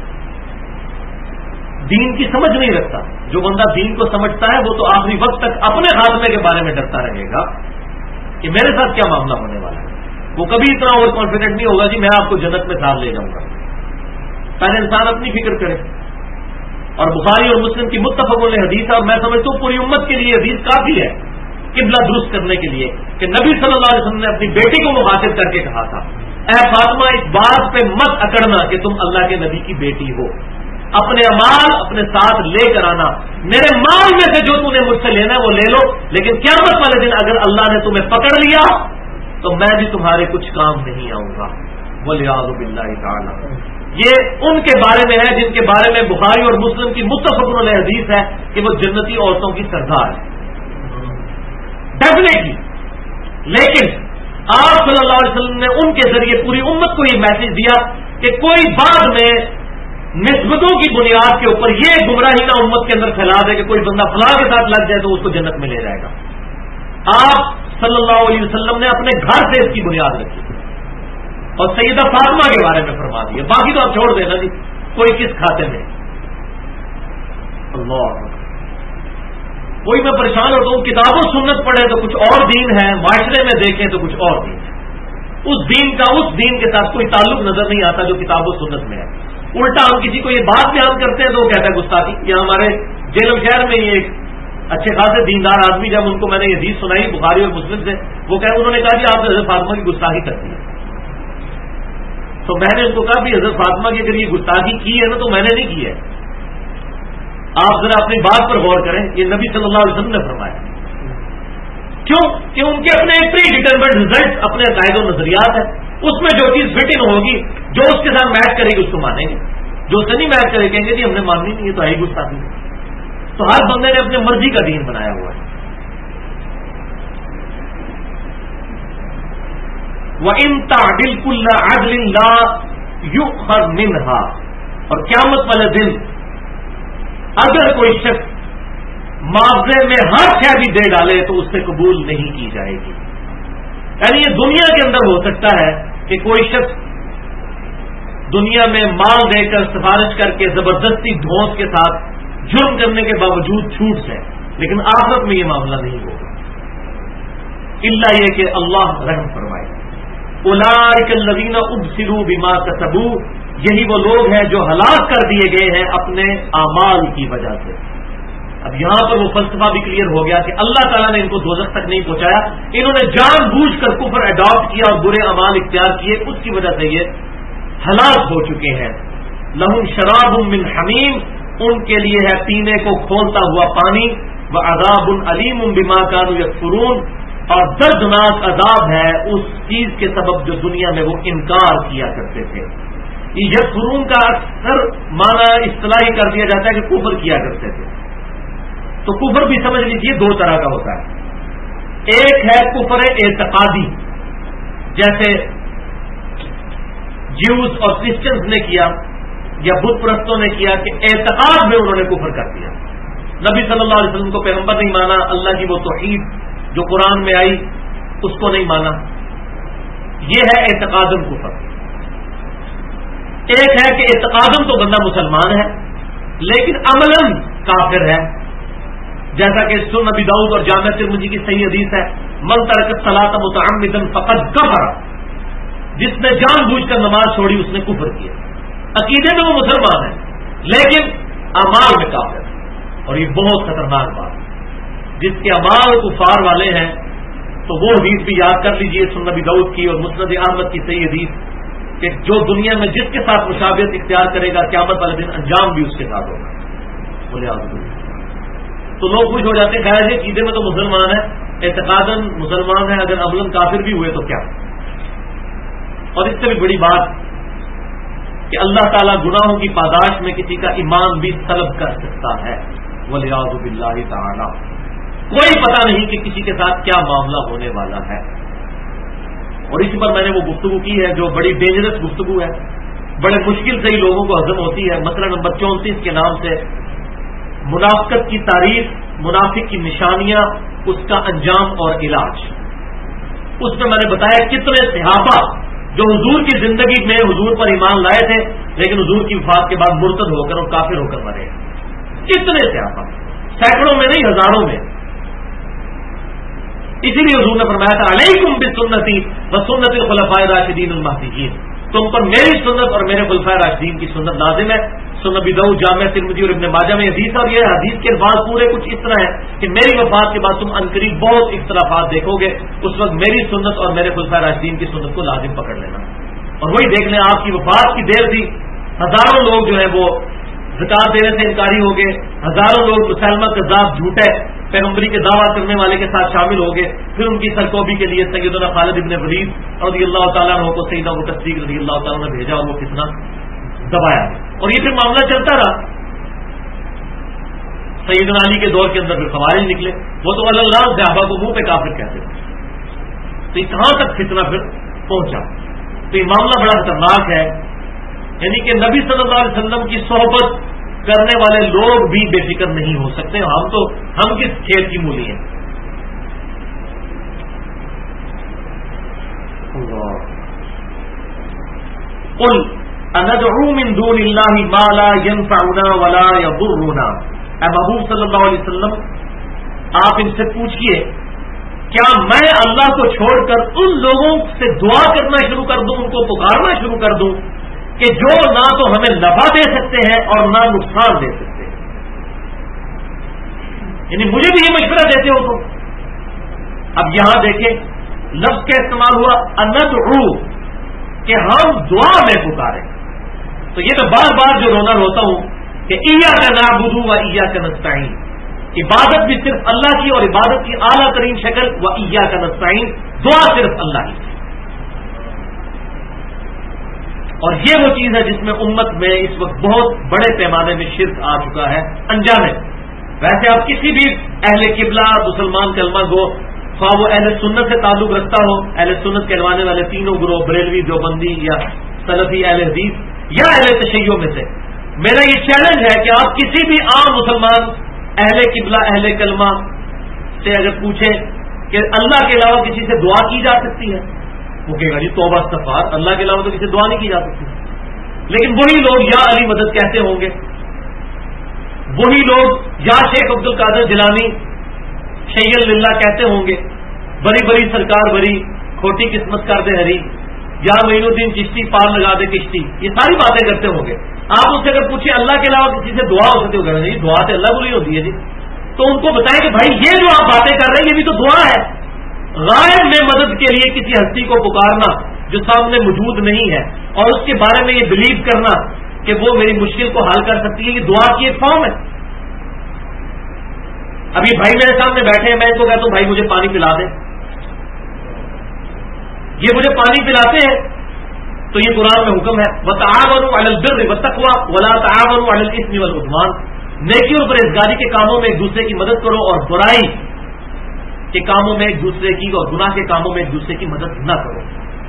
دین کی سمجھ نہیں رکھتا، جو بندہ دین کو سمجھتا ہے وہ تو آخری وقت تک اپنے خاتمے کے بارے میں ڈرتا رہے گا کہ میرے ساتھ کیا معاملہ ہونے والا ہے۔ وہ کبھی اتنا اوور کانفیڈنٹ نہیں ہوگا کہ میں آپ کو جنت میں ساتھ لے جاؤں گا۔ پہلے انسان اپنی فکر کرے، اور بخاری اور مسلم کی متفق علیہ حدیث ہے، اور میں سمجھتا ہوں پوری امت کے لیے حدیث کافی ہے قبلہ درست کرنے کے لیے، کہ نبی صلی اللہ علیہ وسلم نے اپنی بیٹی کو مخاطب کر کے کہا تھا، اے فاطمہ اس بات پہ مت اکڑنا کہ تم اللہ کے نبی کی بیٹی ہو، اپنے امال اپنے ساتھ لے کر آنا، میرے مال میں سے جو تم نے مجھ سے لینا ہے وہ لے لو، لیکن قیامت والے دن اگر اللہ نے تمہیں پکڑ لیا تو میں بھی تمہارے کچھ کام نہیں آؤں گا۔ وَلِعَوْذُ بِاللَّهِ تَعَالَى، یہ ان کے بارے میں ہے جن کے بارے میں بخاری اور مسلم کی متفق علیہ حدیث ہے کہ وہ جنتی عورتوں کی سردار ہے ڈیفینیٹلی۔ لیکن آپ صلی اللہ علیہ وسلم نے ان کے ذریعے پوری امت کو یہ میسج دیا کہ کوئی بعد میں نسبتوں کی بنیاد کے اوپر یہ گمراہی نہ امت کے اندر پھیلا دے کہ کوئی بندہ فلاں کے ساتھ لگ جائے تو اس کو جنت میں لے جائے گا۔ آپ صلی اللہ علیہ وسلم نے اپنے گھر سے اس کی بنیاد رکھی اور سیدہ فاطمہ کے بارے میں فرما دیا، باقی تو آپ چھوڑ دینا جی کوئی کس کھاتے میں۔ اللہ کوئی میں پریشان ہوتا ہوں، کتابوں سنت پڑھے تو کچھ اور دین ہے، معاشرے میں دیکھیں تو کچھ اور دین ہے۔ اس دین کے ساتھ کوئی تعلق نظر نہیں آتا جو کتاب و سنت میں ہے. الٹا ہم کسی کو یہ بات بیان کرتے ہیں تو وہ کہتا ہے گستاخی. یہاں ہمارے جیلم شہر میں یہ ایک اچھے خاصے دیندار آدمی، جب ان کو میں نے یہ حدیث سنائی بخاری اور مسلم سے، انہوں نے کہا کہ آپ حضرت فاطمہ کی گستاخی کرتی ہیں. تو میں نے ان کو کہا بھی حضرت فاطمہ کی اگر یہ گستاخی کی ہے نا تو میں نے نہیں کی ہے. آپ ذرا اپنی بات پر غور کریں، یہ نبی صلی اللہ علیہ وسلم نے فرمایا. کیوں کہ ان کے اپنے پری ڈیٹرمنٹ ریزلٹ، اپنے عقائد و نظریات ہیں. اس میں جو چیز فٹ ان ہوگی، جو اس کے ساتھ میچ کرے گی اس کو مانیں گے، جو اس سے نہیں میچ کرے کہیں گے جی ہم نے ماننی نہیں ہے تو ہے ہی گستاخی. تو ہر بندے نے اپنے مرضی کا دین بنایا ہوا ہے. وَإِن تَعْدِلْ كُلَّ عَدْلٍ لَا يُؤْخَذْ مِنْهَا، اور قیامت والے دن اگر کوئی شخص معاوضے میں ہر شے بھی دے ڈالے تو اس سے قبول نہیں کی جائے گی. یعنی یہ دنیا کے اندر ہو سکتا ہے کہ کوئی شخص دنیا میں مال دے کر سفارش کر کے زبردستی دھونس کے ساتھ جرم کرنے کے باوجود چھوٹ جائے، لیکن آخرت میں یہ معاملہ نہیں ہوگا الا یہ کہ اللہ رحم فرمائے. اولئک الذین ابصروا بما کسبوا، یہی وہ لوگ ہیں جو ہلاک کر دیے گئے ہیں اپنے اعمال کی وجہ سے. اب یہاں پر وہ فلسفہ بھی کلیئر ہو گیا کہ اللہ تعالیٰ نے ان کو دوزخ تک نہیں پہنچایا، انہوں نے جان بوجھ کر کفر اڈاپٹ کیا اور برے اعمال اختیار کیے، اس کی وجہ سے یہ ہلاک ہو چکے ہیں. لہم شراب من حمیم، ان کے لیے ہے پینے کو کھولتا ہوا پانی، وعذاب علیم بما کانوا یکفرون، اور دردناک عذاب ہے اس چیز کے سبب جو دنیا میں وہ انکار کیا کرتے تھے. یہ یکفرون کا اکثر معنی اصطلاحی کر دیا جاتا ہے کہ کفر کیا کرتے تھے. تو کفر بھی سمجھ لیجیے دو طرح کا ہوتا ہے. ایک ہے کفر اعتقادی، جیسے جیوز اور کرسچنز نے کیا یا بت پرستوں نے کیا کہ اعتقاد میں انہوں نے کفر کر دیا. نبی صلی اللہ علیہ وسلم کو پیغمبر نہیں مانا، اللہ کی وہ توحید جو قرآن میں آئی اس کو نہیں مانا. یہ ہے اعتقادن کفر. ایک ہے کہ اعتقادن تو بندہ مسلمان ہے لیکن عملاً کافر ہے، جیسا کہ سنن ابی داؤد اور جامع ترمذی کی صحیح حدیث ہے، من ترک الصلاۃ متعمدا فقد کفر، جس نے جان بوجھ کر نماز چھوڑی اس نے کفر کیا. عقیدے میں وہ مسلمان ہے لیکن اعمال میں کافر ہے. اور یہ بہت خطرناک بات ہے. جس کے اعمال کفار والے ہیں تو وہ حدیث بھی یاد کر لیجئے سنن ابی داؤد کی اور مسند احمد کی صحیح حدیث کہ جو دنیا میں جس کے ساتھ مشابہت اختیار کرے گا قیامت والے دن انجام بھی اس کے ساتھ ہوگا. بولے تو لوگ خوش ہو جاتے ہیں خیر یہ عقیدے میں تو مسلمان ہے، اعتقاداً مسلمان ہے، اگر عملاً کافر بھی ہوئے تو کیا. اور اس سے بھی بڑی بات کہ اللہ تعالیٰ گناہوں کی پاداش میں کسی کا ایمان بھی طلب کر سکتا ہے. والعیاذ باللہ تعالی. کوئی پتہ نہیں کہ کسی کے ساتھ کیا معاملہ ہونے والا ہے. اور اس پر میں نے وہ گفتگو کی ہے جو بڑی ڈینجرس گفتگو ہے، بڑے مشکل سے ہی لوگوں کو ہضم ہوتی ہے. مسئلہ نمبر 34 کے نام سے منافقت کی تعریف، منافق کی نشانیاں، اس کا انجام اور علاج. اس میں نے بتایا کتنے صحابہ جو حضور کی زندگی میں حضور پر ایمان لائے تھے لیکن حضور کی وفات کے بعد مرتد ہو کر اور کافر ہو کر مرے. کتنے صحابہ، سینکڑوں میں نہیں ہزاروں میں. اسی لیے حضور نے فرمایا تھا علیکم بسنتی وسنت الخلفاء الراشدین المہدیین، تم پر میری سنت اور میرے خلفاء راشدین کی سنت لازم ہے. سنن ابی داؤد، جامع ترمذی اور ابن ماجہ میں حدیث، اور یہ حدیث کے الفاظ پورے کچھ اس طرح ہیں کہ میری وفات کے بعد تم عنقریب بہت اختلافات دیکھو گے، اس وقت میری سنت اور میرے خلفاء راشدین کی سنت کو لازم پکڑ لینا. اور وہی دیکھ لیں آپ کی وفات کی دیر تھی، ہزاروں لوگ جو ہے وہ زکات دینے سے انکاری ہو گئے، ہزاروں لوگ مسلمہ کذاب جھوٹے پیغمبری کے دعویٰ کرنے والے کے ساتھ شامل ہو گئے. پھر ان کی سرکوبی کے لیے سیدنا خالد ابن ولید رضی اللہ تعالیٰ عنہ کو سیدنا ابو بکر صدیق رضی اللہ تعالیٰ نے بھیجا اور وہ کتنا دبایا. اور یہ پھر معاملہ چلتا رہا. سیدنا علی کے دور کے اندر پھر خوارج نکلے، وہ تو اللہ صحابہ کو منہ پہ کافر کہتے تھے. تو کہاں تک فتنہ پھر پہنچا. تو یہ معاملہ بڑا خطرناک ہے. یعنی کہ نبی صلی اللہ علیہ وسلم کی صحبت کرنے والے لوگ بھی بے فکر نہیں ہو سکتے. ہم کس کھیت کی مولی ہیں. قل اندعو من دون اللہ ما لا ينفعنا ولا يضرنا. اے محبوب صلی اللہ علیہ وسلم آپ ان سے پوچھئے کیا میں اللہ کو چھوڑ کر ان لوگوں سے دعا کرنا شروع کر دوں، ان کو پکارنا شروع کر دوں کہ جو نہ تو ہمیں نفع دے سکتے ہیں اور نہ نقصان دے سکتے ہیں؟ یعنی مجھے بھی یہ مشورہ دیتے ہو تو؟ اب یہاں دیکھیں لفظ کا استعمال ہوا اندعو، کہ ہم دعا میں پکاریں. تو یہ میں بار بار جو روتا ہوں کہ ایاک نعبد و ایاک نستعین، عبادت بھی صرف اللہ کی، اور عبادت کی اعلیٰ ترین شکل و ایاک نستعین، دعا صرف اللہ کی. اور یہ وہ چیز ہے جس میں امت میں اس وقت بہت بڑے پیمانے میں شرک آ چکا ہے انجانے. ویسے آپ کسی بھی اہل قبلہ مسلمان کلمہ گو، خواہ وہ اہل سنت سے تعلق رکھتا ہو، اہل سنت کہلوانے والے تینوں گروہ بریلوی، دیوبندی یا سلفی، اہل حدیث یا اہل تشیع میں سے، میرا یہ چیلنج ہے کہ آپ کسی بھی عام مسلمان اہل قبلہ اہل کلمہ سے اگر پوچھیں کہ اللہ کے علاوہ کسی سے دعا کی جا سکتی ہے، وہ کہے گا جی توبہ استغفار، اللہ کے علاوہ تو کسی سے دعا نہیں کی جا سکتی. لیکن وہی لوگ یا علی مدد کہتے ہوں گے، وہی لوگ یا شیخ عبد القادر جیلانی شیخ للہ کہتے ہوں گے، بڑی بڑی سرکار بری، کھوٹی قسمت کر دے ہری، یا معین الدین چشتی پار لگا دے کشتی، یہ ساری باتیں کرتے ہوں گے. آپ اس سے اگر پوچھیں اللہ کے علاوہ کسی سے دعا ہو سکتی ہوگا، جی دعا تو اللہ کو نہیں ہوتی ہے جی، تو ان کو بتائیں کہ بھائی یہ جو آپ باتیں کر رہے ہیں یہ بھی تو دعا ہے. غائب میں مدد کے لیے کسی ہستی کو پکارنا جو سامنے موجود نہیں ہے، اور اس کے بارے میں یہ بلیو کرنا کہ وہ میری مشکل کو حل کر سکتی ہے، یہ دعا کی ایک فارم ہے. ابھی بھائی میرے سامنے بیٹھے ہیں، میں ان کو کہتا ہوں بھائی مجھے پانی پلا دیں، یہ مجھے پانی پلاتے ہیں، تو یہ قرآن میں حکم ہے وَتَعَاوَنُوا عَلَى الْبِرِّ وَالتَّقْوَىٰ وَلَا تَعَاوَنُوا عَلَى الْإِثْمِ وَالْعُدْوَانِ، نیکی اور پرہیزگاری کے کاموں میں ایک دوسرے کی مدد کرو اور برائی کے کاموں میں ایک دوسرے کی اور گناہ کے کاموں میں ایک دوسرے کی مدد نہ کرو.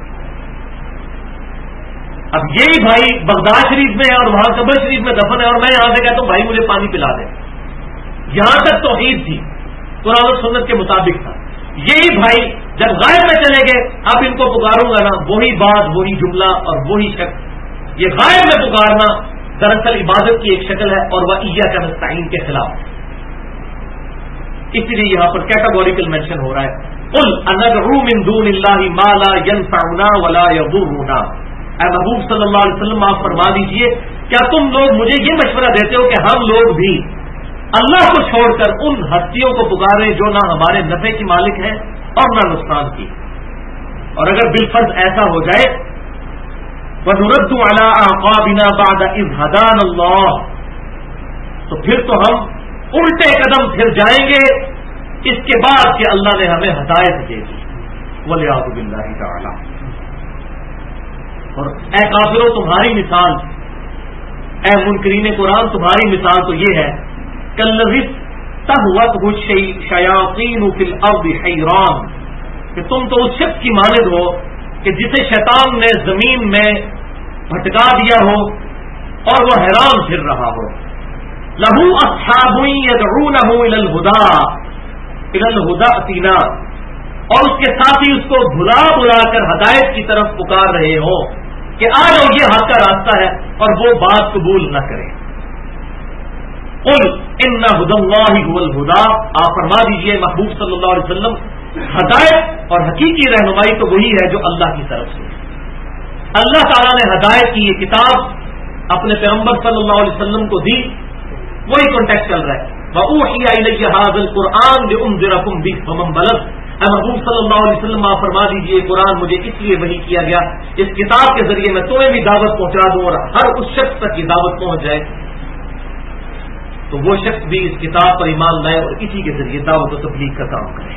اب یہی بھائی بغداد شریف میں ہے اور وہاں قبر شریف میں دفن ہے، اور میں یہاں سے کہتا ہوں بھائی مجھے پانی پلا دیں. یہاں تک توحید تھی، قرآن و سنت کے مطابق تھا. یہی بھائی جب غائب میں چلے گئے، اب ان کو پکاروں گا نا، وہی بات وہی جملہ اور وہی شکل. یہ غائب میں پکارنا دراصل عبادت کی ایک شکل ہے اور وہ ایاک نستعین کے خلاف ہے. اسی لیے یہاں پر کیٹاگوریکل مینشن ہو رہا ہے قل اندعو من دون اللہ ما لا ينفعنا ولا يضرنا. اے محبوب صلی اللہ علیہ وسلم آپ فرما دیجئے کیا تم لوگ مجھے یہ مشورہ دیتے ہو کہ ہم لوگ بھی اللہ کو چھوڑ کر ان ہستیوں کو پکاریں جو نہ ہمارے نفع کی مالک ہیں اور نہ نقصان کی؟ اور اگر بالفرض ایسا ہو جائے وَنُرَدُّ عَلَىٰ أَعْقَابِنَا بَعْدَ إِذْ هَدَانَ اللَّهُ، تو پھر تو ہم الٹے قدم پھر جائیں گے اس کے بعد کہ اللہ نے ہمیں ہدایت دے دی. وَلِعَاذُ بِاللَّهِ تَعَالَىٰ. اور اے کافروں تمہاری مثال، اے منکرین قرآن تمہاری مثال تو یہ ہے کَالَّذِي اسْتَهْوَتْهُ الشَّيَاطِينُ فِي الْأَرْضِ حَيْرَانٍ، کہ تم تو اس شخص کی مانند ہو کہ جسے شیطان نے زمین میں بھٹکا دیا ہو اور وہ حیران پھر رہا ہو. لہو اصحاب یدعونہ الی الہدی ائتنا، اور اس کے ساتھی اس کو بلا بلا کر ہدایت کی طرف پکار رہے ہوں کہ آ جاؤ یہ حق کا راستہ ہے، اور وہ بات قبول نہ کریں. قل ان ھدی اللہ ھو الھدی، آپ فرما دیجئے محبوب صلی اللہ علیہ وسلم ہدایت اور حقیقی رہنمائی تو وہی ہے جو اللہ کی طرف سے. اللہ تعالیٰ نے ہدایت کی یہ کتاب اپنے پیغمبر صلی اللہ علیہ وسلم کو دی، وہی کانٹیکٹ چل رہا ہے. وَأُوحِيَ إِلَيَّ هَٰذَا الْقُرْآنُ لِأُنذِرَكُم بِهِ فَمَن بَلَغَ. اے محبوب صلی اللہ علیہ وسلم آپ فرما دیجئے قرآن مجھے اس لیے وحی کیا گیا اس کتاب کے ذریعے میں تمہیں بھی دعوت پہنچا دوں اور ہر اس شخص تک یہ دعوت پہنچ جائے تو وہ شخص بھی اس کتاب پر ایمان لائے اور اسی کے ذریعے دعوت و تبلیغ کا کام کرے.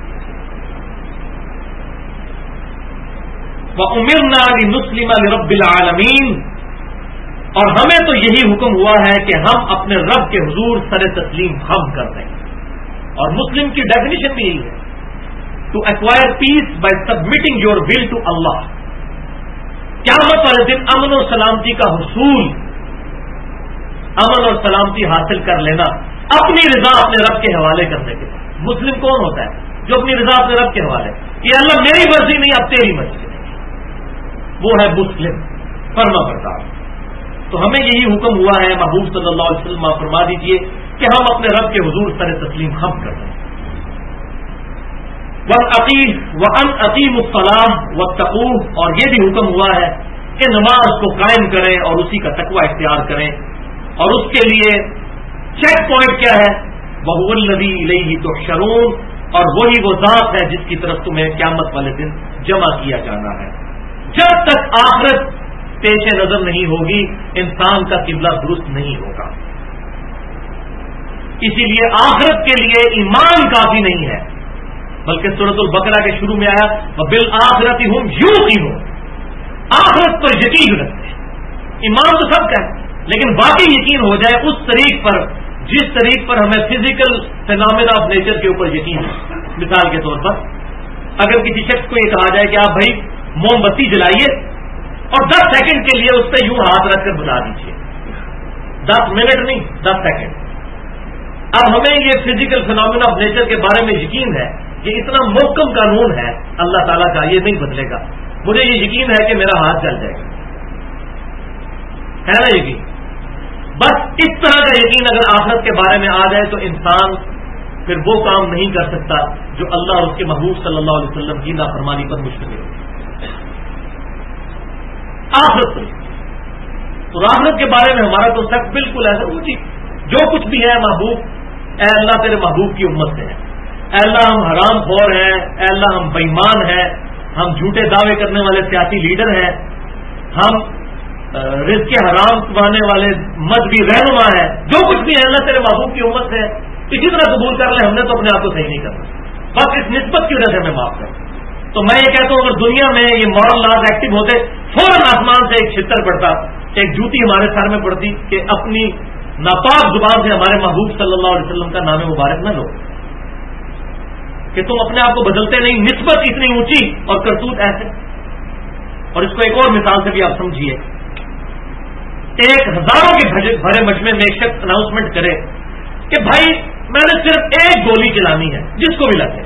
وَأُمِرْنَا لِنُسْلِمَ لِرَبِّ الْعَالَمِينَ، اور ہمیں تو یہی حکم ہوا ہے کہ ہم اپنے رب کے حضور سر تسلیم ہم کر دیں. اور مسلم کی ڈیفینیشن بھی یہی ہے to acquire peace by submitting your will to Allah. قیامت والے دن امن اور سلامتی کا حصول، امن اور سلامتی حاصل کر لینا اپنی رضا اپنے رب کے حوالے کرنے کے بعد. مسلم کون ہوتا ہے جو اپنی رضا اپنے رب کے حوالے کہ اللہ میری مرضی نہیں اب تیری مرضی، وہ ہے مسلم فرما بردار. تو ہمیں یہی حکم ہوا ہے محبوب صلی اللہ علیہ وسلم آپ فرما دیجئے کہ ہم اپنے رب کے حضور سر تسلیم ہم کر دیں. وَأَنْ أَقِيمُوا الصَّلَاةَ وَاتَّقُوهُ، اور یہ بھی حکم ہوا ہے کہ نماز کو قائم کریں اور اسی کا تقوی اختیار کریں، اور اس کے لیے چیک پوائنٹ کیا ہے؟ وَهُوَ الَّذِي إِلَيْهِ تُحْشَرُونَ، اور وہی وہ ذات ہے جس کی طرف تمہیں قیامت والے دن جمع کیا جانا ہے۔ جب تک آخرت پیش نظر نہیں ہوگی انسان کا قبلہ درست نہیں ہوگا۔ اسی لیے آخرت کے لیے ایمان کافی نہیں ہے، بلکہ سورۃ البقرہ کے شروع میں آیا وَبِالْآخِرَةِ هُمْ يُوقِنُونَ، آخرت پر یقین رکھتے ہیں۔ ایمان تو سب کا ہے، لیکن واقعی یقین ہو جائے اس طریق پر جس طریق پر ہمیں فزیکل فینامنا آف نیچر کے اوپر یقین ہے۔ مثال کے طور پر اگر کسی شخص کو یہ کہا جائے کہ آپ بھائی موم بتی جلائیے اور 10 سیکنڈ کے لیے اس پہ یوں ہاتھ رکھ کر بلا دیجیے، 10 منٹ نہیں 10 سیکنڈ۔ اب ہمیں یہ فزیکل فینامنا آف نیچر کے بارے میں یقین ہے کہ اتنا محکم قانون ہے اللہ تعالیٰ کا، یہ نہیں بدلے گا، مجھے یہ یقین ہے کہ میرا ہاتھ جل جائے گا، ہے نا یقین؟ بس اس طرح کا یقین اگر آخرت کے بارے میں آ جائے تو انسان پھر وہ کام نہیں کر سکتا جو اللہ اور اس کے محبوب صلی اللہ علیہ وسلم کی نافرمانی پر مشتمل ہے۔ آخرت تو آخرت کے بارے میں ہمارا تو شک بالکل ایسا وہ چیز جو کچھ بھی ہے محبوب، اے اللہ تیرے محبوب کی امت سے ہے، اے اللہ ہم حرام خور ہیں، اے اللہ ہم بےایمان ہیں، ہم جھوٹے دعوے کرنے والے سیاسی لیڈر ہیں، ہم رزق حرام کمانے والے مذہبی رہنما ہیں، جو کچھ بھی ہے اللہ تیرے محبوب کی امت سے ہے، اسی طرح قبول کر لیں، ہم نے تو اپنے آپ کو صحیح نہیں کرنا، بس اس نسبت کی وجہ سے ہمیں معاف کر۔ تو میں یہ کہتا ہوں اگر دنیا میں یہ مورل لاز ایکٹیو ہوتے فوراً آسمان سے ایک چھتر پڑتا، ایک جوتی ہمارے سر میں پڑتی کہ اپنی ناپاک زبان سے ہمارے محبوب صلی اللہ علیہ وسلم کا نام مبارک نہ لو، کہ تم اپنے آپ کو بدلتے نہیں، نسبت اتنی اونچی اور کرتوت ایسے۔ اور اس کو ایک اور مثال سے بھی آپ سمجھیے، ایک ہزاروں کے بھرے مجمع میں ایک شخص اناؤنسمنٹ کرے کہ بھائی میں نے صرف ایک گولی چلانی ہے جس کو بھی لگے،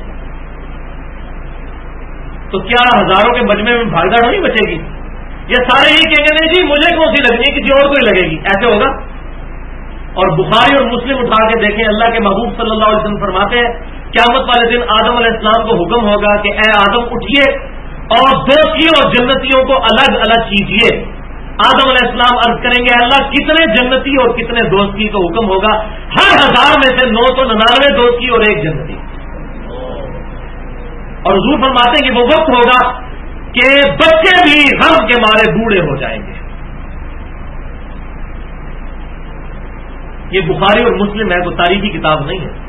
تو کیا ہزاروں کے مجمع میں بھاگ دوڑ نہیں بچے گی؟ یہ سارے یہ کہیں گے نہیں جی مجھے کون سی لگنی ہے، کسی اور کو ہی لگے گی، ایسے ہوگا؟ اور بخاری اور مسلم اٹھا کے دیکھیں، اللہ کے محبوب صلی اللہ علیہ وسلم فرماتے ہیں قیامت والے دن آدم علیہ السلام کو حکم ہوگا کہ اے آدم اٹھیے اور دوستیوں اور جنتیوں کو الگ الگ کیجیے۔ آدم علیہ السلام عرض کریں گے اللہ کتنے جنتی اور کتنے دوستی؟ تو حکم ہوگا ہر 1000 میں سے 999 دوستی اور 1 جنتی۔ اور حضور فرماتے ہیں کہ وہ وقت ہوگا کہ بچے بھی غم کے مارے بوڑھے ہو جائیں گے۔ یہ بخاری اور مسلم ہے، کوئی تاریخی کتاب نہیں ہے۔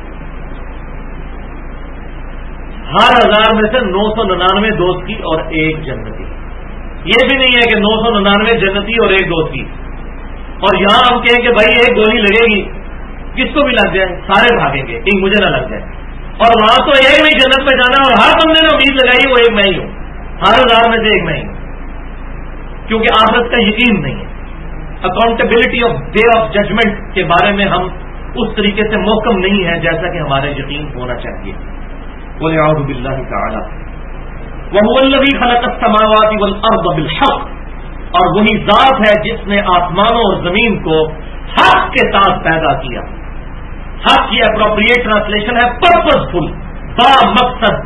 ہر 1000 میں سے 999 دوستی اور 1 جنتی۔ یہ بھی نہیں ہے کہ 999 جنتی اور 1 دوستی، اور یہاں ہم کہیں کہ بھائی ایک گولی لگے گی کس کو بھی لگ جائے سارے بھاگیں گے، ایک مجھے نہ لگ جائے، اور وہاں تو ایک میں جنت میں جانا، اور ہر بندے نے امید لگائی وہ ایک میں ہی ہوں، ہر 1000 میں سے 1 میں ہی ہوں، کیونکہ آخرت کا یقین نہیں ہے۔ Accountability of day of judgment کے بارے میں ہم اس طریقے سے محکم نہیں ہے جیسا کہ ہمارے یقین ہونا چاہیے۔ قل اعوذ باللہ تعالی وَهُوَ الَّذِي خَلَقَ السَّمَاوَاتِ وَالْأَرْضَ بِالْحَقِّ، اور وہی ذات ہے جس نے آسمانوں اور زمین کو حق کے ساتھ پیدا کیا۔ حق کی اپروپریٹ ٹرانسلیشن ہے پرپز فل، با مقصد۔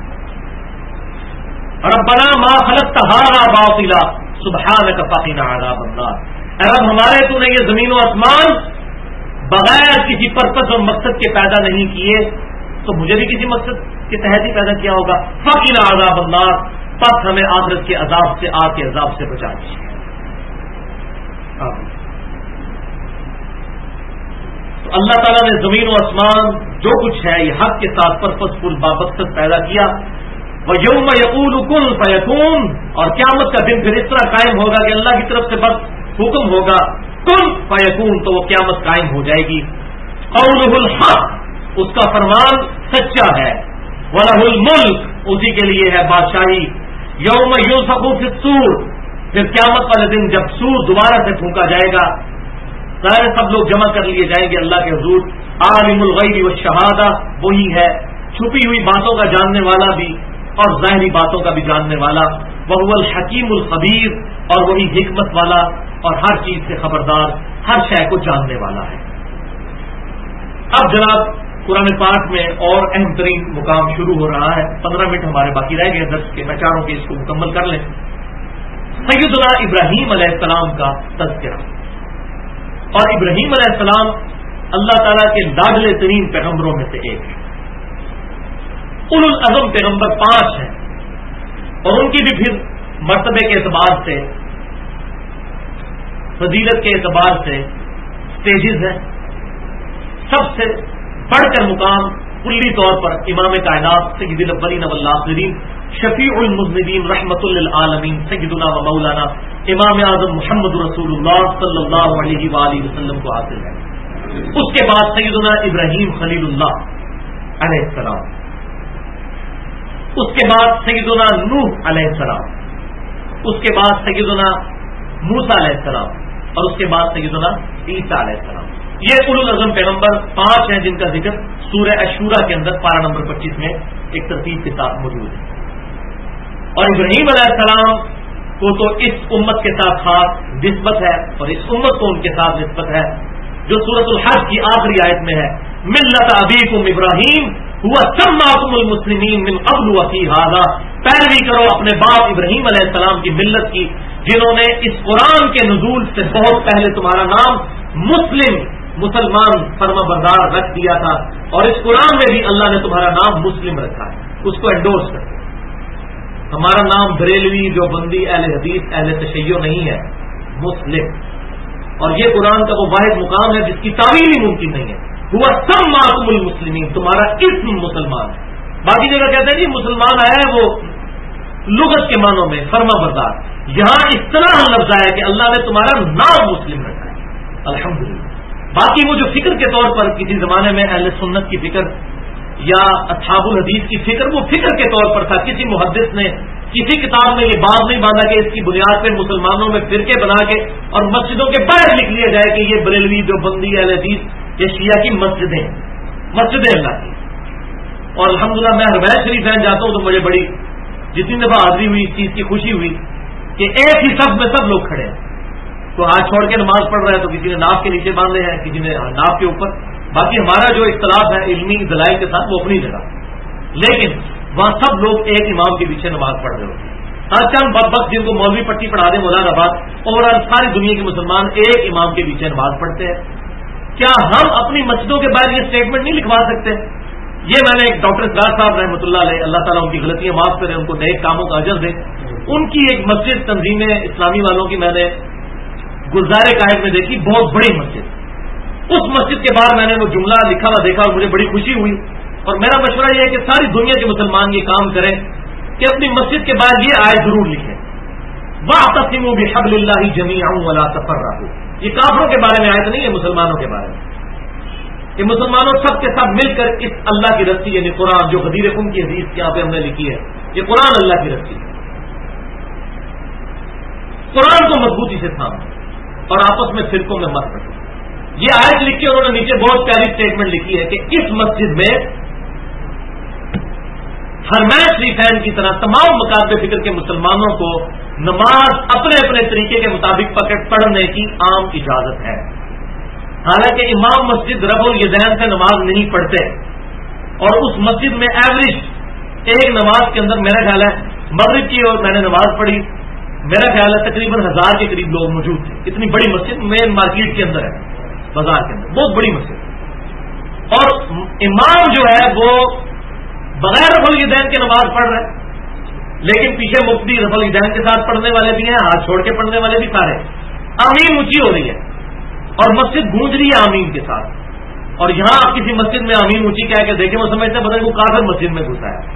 ربنا ما خلقت هذا باطلا سبحانك فقنا عذاب النار، اے رب ہمارے تو نے یہ زمین و آسمان بغیر کسی پرپز اور مقصد کے پیدا نہیں کیے، تو مجھے بھی کسی مقصد کے تحت ہی پیدا کیا ہوگا۔ فقنا عذاب النار، پس ہمیں آخرت کے عذاب سے، آگ کے عذاب سے بچا دیجیے۔ تو اللہ تعالیٰ نے زمین و آسمان جو کچھ ہے یہ حق کے ساتھ پرپز فل بامقصد پیدا کیا۔ وَيَوْمَ يَقُولُ كُن فَيَكُونُ، اور قیامت کا دن پھر اس طرح قائم ہوگا کہ اللہ کی طرف سے بس حکم ہوگا کن فیکون، تو وہ قیامت قائم ہو جائے گی۔ قولہ الحق، اس کا فرمان سچا ہے۔ وَلَهُ الْمُلْكُ، اسی کے لیے ہے بادشاہی۔ یوم یونفخ فی الصور، پھر قیامت والے دن جب سور دوبارہ سے پھونکا جائے گا، سارے سب لوگ جمع کر لیے جائیں گے اللہ کے حضور۔ عالم الغیب والشہادہ، وہی ہے چھپی ہوئی باتوں کا جاننے والا بھی اور ظاہری باتوں کا بھی جاننے والا۔ وَهُوَ الْحَكِيمُ الْخَبِيرُ، اور وہی حکمت والا اور ہر چیز سے خبردار، ہر شے کو جاننے والا ہے۔ اب جناب قرآن پاک میں اور اہم ترین مقام شروع ہو رہا ہے. 15 منٹ ہمارے باقی رہ گئے درس کے، میں چاہ رہا ہوں کہ اس کو مکمل کر لیں. سیدنا ابراہیم علیہ السلام کا تذکرہ. اور ابراہیم علیہ السلام اللہ تعالیٰ کے لاڈلے ترین پیغمبروں میں سے ایک ہے. اولو العزم پیغمبر 5 ہیں، اور ان کی بھی پھر مرتبے کے اعتبار سے، فضیلت کے اعتبار سے سٹیجز ہیں. سب سے بڑھ کر مقام کلی طور پر امام کائنات سید الاولین والآخرین شفیع المذنبین رحمت للعالمین سیدنا و مولانا امام اعظم محمد رسول اللہ صلی اللہ علیہ وآلہ وسلم کو حاصل ہے. اس کے بعد سیدنا ابراہیم خلیل اللہ علیہ السلام، اس کے بعد سیدنا نوح علیہ السلام، اس کے بعد سیدنا موسیٰ علیہ السلام، اور اس کے بعد سیدنا عیسیٰ علیہ السلام. یہ اولو العزم پیغمبر 5 ہیں جن کا ذکر سورہ الشورى کے اندر پارہ نمبر 25 میں ایک ترتیب کے ساتھ موجود ہے. اور ابراہیم علیہ السلام کو تو اس امت کے ساتھ خاص نسبت ہے، اور اس امت کو ان کے ساتھ نسبت ہے جو سورۃ الحج کی آخری آیت میں ہے، ملت ابیکم ابراہیم هو سماکم المسلمین من قبل وفی ھذا. پیروی کرو اپنے باپ ابراہیم علیہ السلام کی ملت کی، جنہوں نے اس قرآن کے نزول سے بہت پہلے تمہارا نام مسلمان فرما بردار رکھ دیا تھا، اور اس قرآن میں بھی اللہ نے تمہارا نام مسلم رکھا ہے، اس کو انڈورس کرتے. ہمارا نام بریلوی جو بندی اہل حدیث اہل تشیع نہیں ہے، مسلم. اور یہ قرآن کا وہ واحد مقام ہے جس کی تعویل ہی ممکن نہیں ہے. ہوا سماکم المسلمین، تمہارا اسم مسلمان ہے. باقی جگہ کہتے ہیں جی مسلمان آیا ہے وہ لغت کے معنوں میں فرما بردار. یہاں اس طرح لفظ آیا کہ اللہ نے تمہارا نام مسلم رکھا ہے. الحمدللہ. باقی وہ جو فکر کے طور پر کسی زمانے میں اہل سنت کی فکر یا اصحاب الحدیث کی فکر، وہ فکر کے طور پر تھا. کسی محدث نے کسی کتاب میں یہ بات نہیں باندھا کہ اس کی بنیاد پہ مسلمانوں میں فرقے بنا کے اور مسجدوں کے باہر لکھ لیا جائے کہ یہ بریلوی جو بندی اہل حدیث یہ شیعہ کی مسجدیں اللہ کی. اور الحمدللہ میں حرمین شریف جاتا ہوں تو مجھے بڑی جتنی دفعہ حاضری ہوئی اس چیز کی خوشی ہوئی کہ ایک ہی صف میں سب لوگ کھڑے ہیں. تو ہاتھ چھوڑ کے نماز پڑھ رہے ہیں، تو کسی نے ناف کے نیچے باندھے ہیں، کسی نے ناف کے اوپر. باقی ہمارا جو اختلاف ہے علمی دلائل کے ساتھ وہ اپنی جگہ، لیکن وہاں سب لوگ ایک امام کے پیچھے نماز پڑھ رہے ہوتے ہیں. ہر چند بدبخت جن کو مولوی پٹی پڑھا دیں مولانا آباد، اور ساری دنیا کے مسلمان ایک امام کے پیچھے نماز پڑھتے ہیں. کیا ہم اپنی مسجدوں کے باہر یہ اسٹیٹمنٹ نہیں لکھوا سکتے؟ یہ میں نے ایک ڈاکٹر اسرار صاحب رحمۃ اللہ علیہ، اللہ تعالیٰ ان کی غلطیاں معاف کرے، ان کو نیک کاموں کا اجر دے، ان کی ایک مسجد تنظیم اسلامی والوں کی میں نے گلزار قائد میں دیکھی، بہت بڑی مسجد. اس مسجد کے بعد میں نے وہ جملہ لکھا ہوا دیکھا اور مجھے بڑی خوشی ہوئی. اور میرا مشورہ یہ ہے کہ ساری دنیا کے مسلمان یہ کام کریں کہ اپنی مسجد کے بعد یہ آیت ضرور لکھیں، وَاعْتَصِمُوا بِحَبْلِ اللَّهِ جَمِيعًا وَلَا تَفَرَّقُوا. یہ کافروں کے بارے میں آیت نہیں ہے، مسلمانوں کے بارے میں. کہ مسلمانوں سب کے سب مل کر اس اللہ کی رسی یعنی قرآن، جو غدیر خم کی حدیث یہاں پہ ہم نے لکھی ہے، یہ قرآن اللہ کی رسی ہے. قرآن کو مضبوطی سے تھامیں اور آپس میں فرقوں میں مت بٹو. یہ آیت لکھی انہوں نے نیچے بہت پیاری اسٹیٹمنٹ لکھی ہے کہ اس مسجد میں حرمین شریفین کی طرح تمام مکاتب فکر کے مسلمانوں کو نماز اپنے اپنے طریقے کے مطابق پڑھنے کی عام اجازت ہے. حالانکہ امام مسجد رفع الیدین سے نماز نہیں پڑھتے، اور اس مسجد میں ایوریج ایک نماز کے اندر میرا خیال ہے مغرب کی اور میں نے نماز پڑھی، میرا خیال ہے تقریباً 1000 کے قریب لوگ موجود تھے. اتنی بڑی مسجد مین مارکیٹ کے اندر ہے، بازار کے اندر بہت بڑی مسجد. اور امام جو ہے وہ بغیر رفع الیدین کے نماز پڑھ رہے ہیں، لیکن پیچھے مفتی رفع الیدین کے ساتھ پڑھنے والے بھی ہیں، ہاتھ چھوڑ کے پڑھنے والے بھی سارے. آمین اونچی ہو رہی ہے اور مسجد گونج رہی ہے آمین کے ساتھ. اور یہاں آپ کسی مسجد میں آمین اونچی کہہ کے دیکھیں، وہ سمجھتے ہیں وہ کافر مسجد میں گھسا ہے.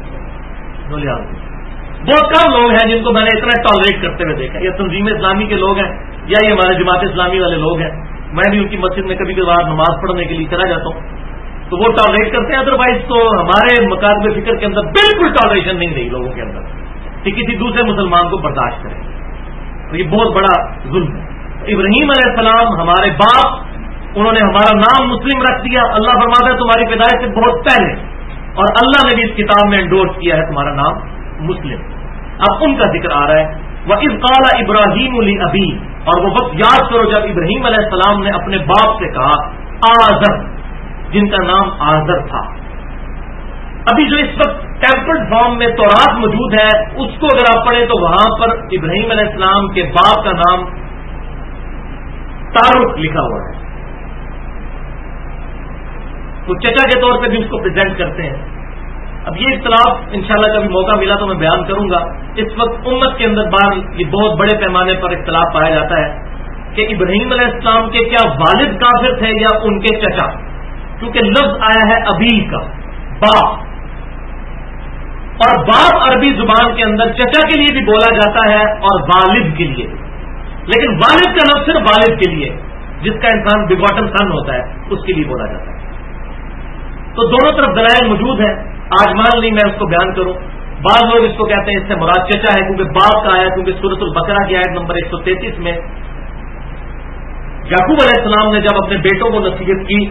بہت کم لوگ ہیں جن کو میں نے اتنا ٹالریٹ کرتے ہوئے دیکھا. یہ تنظیم اسلامی کے لوگ ہیں یا یہ ہمارے جماعت اسلامی والے لوگ ہیں. میں بھی ان کی مسجد میں کبھی کبھار نماز پڑھنے کے لیے چلا جاتا ہوں تو وہ ٹالریٹ کرتے ہیں. ادروائز تو ہمارے مکاتب فکر کے اندر بالکل ٹالریشن نہیں رہی لوگوں کے اندر کہ کسی دوسرے مسلمان کو برداشت کریں. تو یہ بہت بڑا ظلم ہے. ابراہیم علیہ السلام ہمارے باپ، انہوں نے ہمارا نام مسلم رکھ دیا. اللہ فرماتا ہے تمہاری پیدائش سے بہت پہلے، اور اللہ نے بھی اس کتاب میں انڈورس کیا ہے تمہارا نام مسلم. اب ان کا ذکر آ رہا ہے وَإِذْ قَالَ إِبْرَاهِيمُ لِأَبِيهِ، اور وہ وقت یاد کرو جب ابراہیم علیہ السلام نے اپنے باپ سے کہا آزر. جن کا نام آزر تھا. ابھی جو اس وقت ٹیمپرڈ فارم میں تورات موجود ہے اس کو اگر آپ پڑھیں تو وہاں پر ابراہیم علیہ السلام کے باپ کا نام تارک لکھا ہوا ہے. تو چچا کے طور پہ بھی اس کو پریزنٹ کرتے ہیں. اب یہ اختلاف انشاءاللہ کبھی موقع ملا تو میں بیان کروں گا. اس وقت امت کے اندر یہ بہت بڑے پیمانے پر اختلاف پایا جاتا ہے کہ ابراہیم علیہ السلام کے کیا والد کافر تھے یا ان کے چچا, کیونکہ لفظ آیا ہے ابی کا, باپ, اور باپ عربی زبان کے اندر چچا کے لیے بھی بولا جاتا ہے اور والد کے لیے, لیکن والد کا لفظ صرف والد کے لیے جس کا انسان بگاٹن سن ہوتا ہے اس کے لیے بولا جاتا ہے. تو دونوں طرف دلائل موجود ہیں. آج مان نہیں میں اس کو بیان کروں. بعض لوگ اس کو کہتے ہیں اس سے مراد چچا ہے کیونکہ باپ کا آیا, کیونکہ سورۃ البقرہ کی آیت نمبر 133 میں یعقوب علیہ السلام نے جب اپنے بیٹوں کو نصیحت کی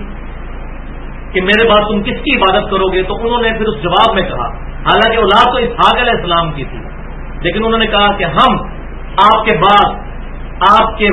کہ میرے بعد تم کس کی عبادت کرو گے, تو انہوں نے پھر اس جواب میں کہا, حالانکہ اولاد تو اسحاق علیہ السلام کی تھی, لیکن انہوں نے کہا کہ ہم آپ کے بعد آپ کے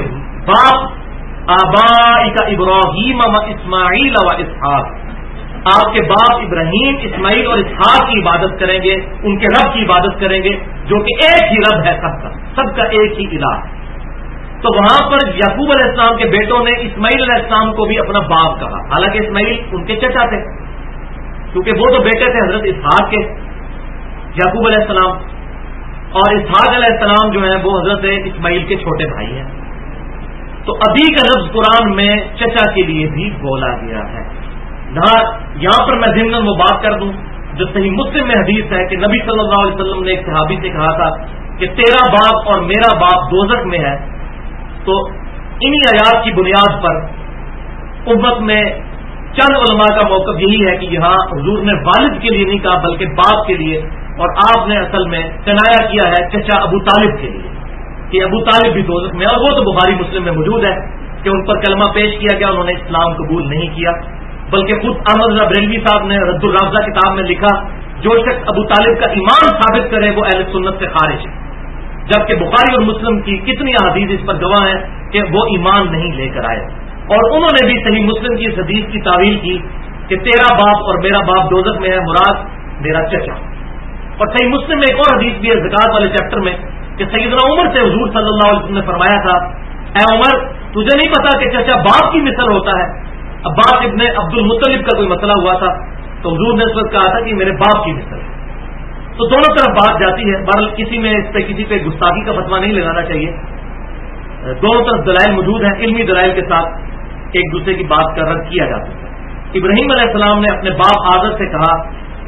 باپ آبائک ابراہیم و اسماعیل و اسحاق, آپ کے باپ ابراہیم, اسماعیل اور اسحاق کی عبادت کریں گے, ان کے رب کی عبادت کریں گے جو کہ ایک ہی رب ہے, سب کا ایک ہی الہ. تو وہاں پر یعقوب علیہ السلام کے بیٹوں نے اسماعیل علیہ السلام کو بھی اپنا باپ کہا, حالانکہ اسماعیل ان کے چچا تھے کیونکہ وہ تو بیٹے تھے حضرت اسحاق کے, یعقوب علیہ السلام, اور اسحاق علیہ السلام جو ہیں وہ حضرت اسماعیل کے چھوٹے بھائی ہیں. تو ابھی کا لفظ قرآن میں چچا کے لیے بھی بولا گیا ہے. یہاں پر میں ضمن وہ بات کر دوں جو صحیح مسلم میں حدیث ہے کہ نبی صلی اللہ علیہ وسلم نے ایک صحابی سے کہا تھا کہ تیرا باپ اور میرا باپ دوزخ میں ہے. تو انہی آیات کی بنیاد پر امت میں چند علماء کا موقف یہی ہے کہ یہاں حضور نے والد کے لیے نہیں کہا بلکہ باپ کے لیے, اور آپ نے اصل میں کنایا کیا ہے چچا ابو طالب کے لیے کہ ابو طالب بھی دوزخ میں, اور وہ تو بخاری مسلم میں موجود ہے کہ ان پر کلمہ پیش کیا گیا, انہوں نے اسلام قبول نہیں کیا, بلکہ خود احمد رضا بریلوی صاحب نے رد الرافضہ کتاب میں لکھا جو شخص ابو طالب کا ایمان ثابت کرے وہ اہل سنت سے خارج ہے, جبکہ بخاری اور مسلم کی کتنی احادیث اس پر گواہ ہیں کہ وہ ایمان نہیں لے کر آئے. اور انہوں نے بھی صحیح مسلم کی اس حدیث کی تعویل کی کہ تیرا باپ اور میرا باپ دوزخ میں ہے, مراد میرا چچا. اور صحیح مسلم میں ایک اور حدیث بھی ہے زکات والے چیپٹر میں کہ سیدنا عمر سے حضور صلی اللہ علیہ وسلم نے فرمایا تھا, اے عمر تجھے نہیں پتا کہ چچا باپ کی مثل ہوتا ہے. عباس ابن عبد المطلب کا کوئی مسئلہ ہوا تھا تو حضور نے اس وقت کہا تھا کہ میرے باپ کی مثل ہے. تو دونوں طرف بات جاتی ہے. بہرحال کسی میں اس پہ کسی پہ گستاخی کا فتویٰ نہیں لگانا چاہیے. دونوں طرف دلائل موجود ہیں, علمی دلائل کے ساتھ ایک دوسرے کی بات کا رد کیا جا سکتا ہے. ابراہیم علیہ السلام نے اپنے باپ آزر سے کہا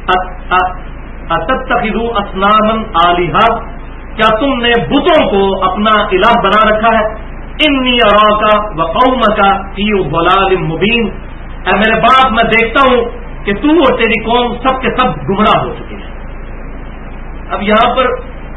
اتتخذوا اصناما آلہہ, کیا تم نے بتوں کو اپنا الہ بنا رکھا ہے. انی اراک وقومک فی ضلال مبین, اے میرے باپ میں دیکھتا ہوں کہ تو اور تیری قوم سب کے سب گمراہ ہو چکے ہیں. اب یہاں پر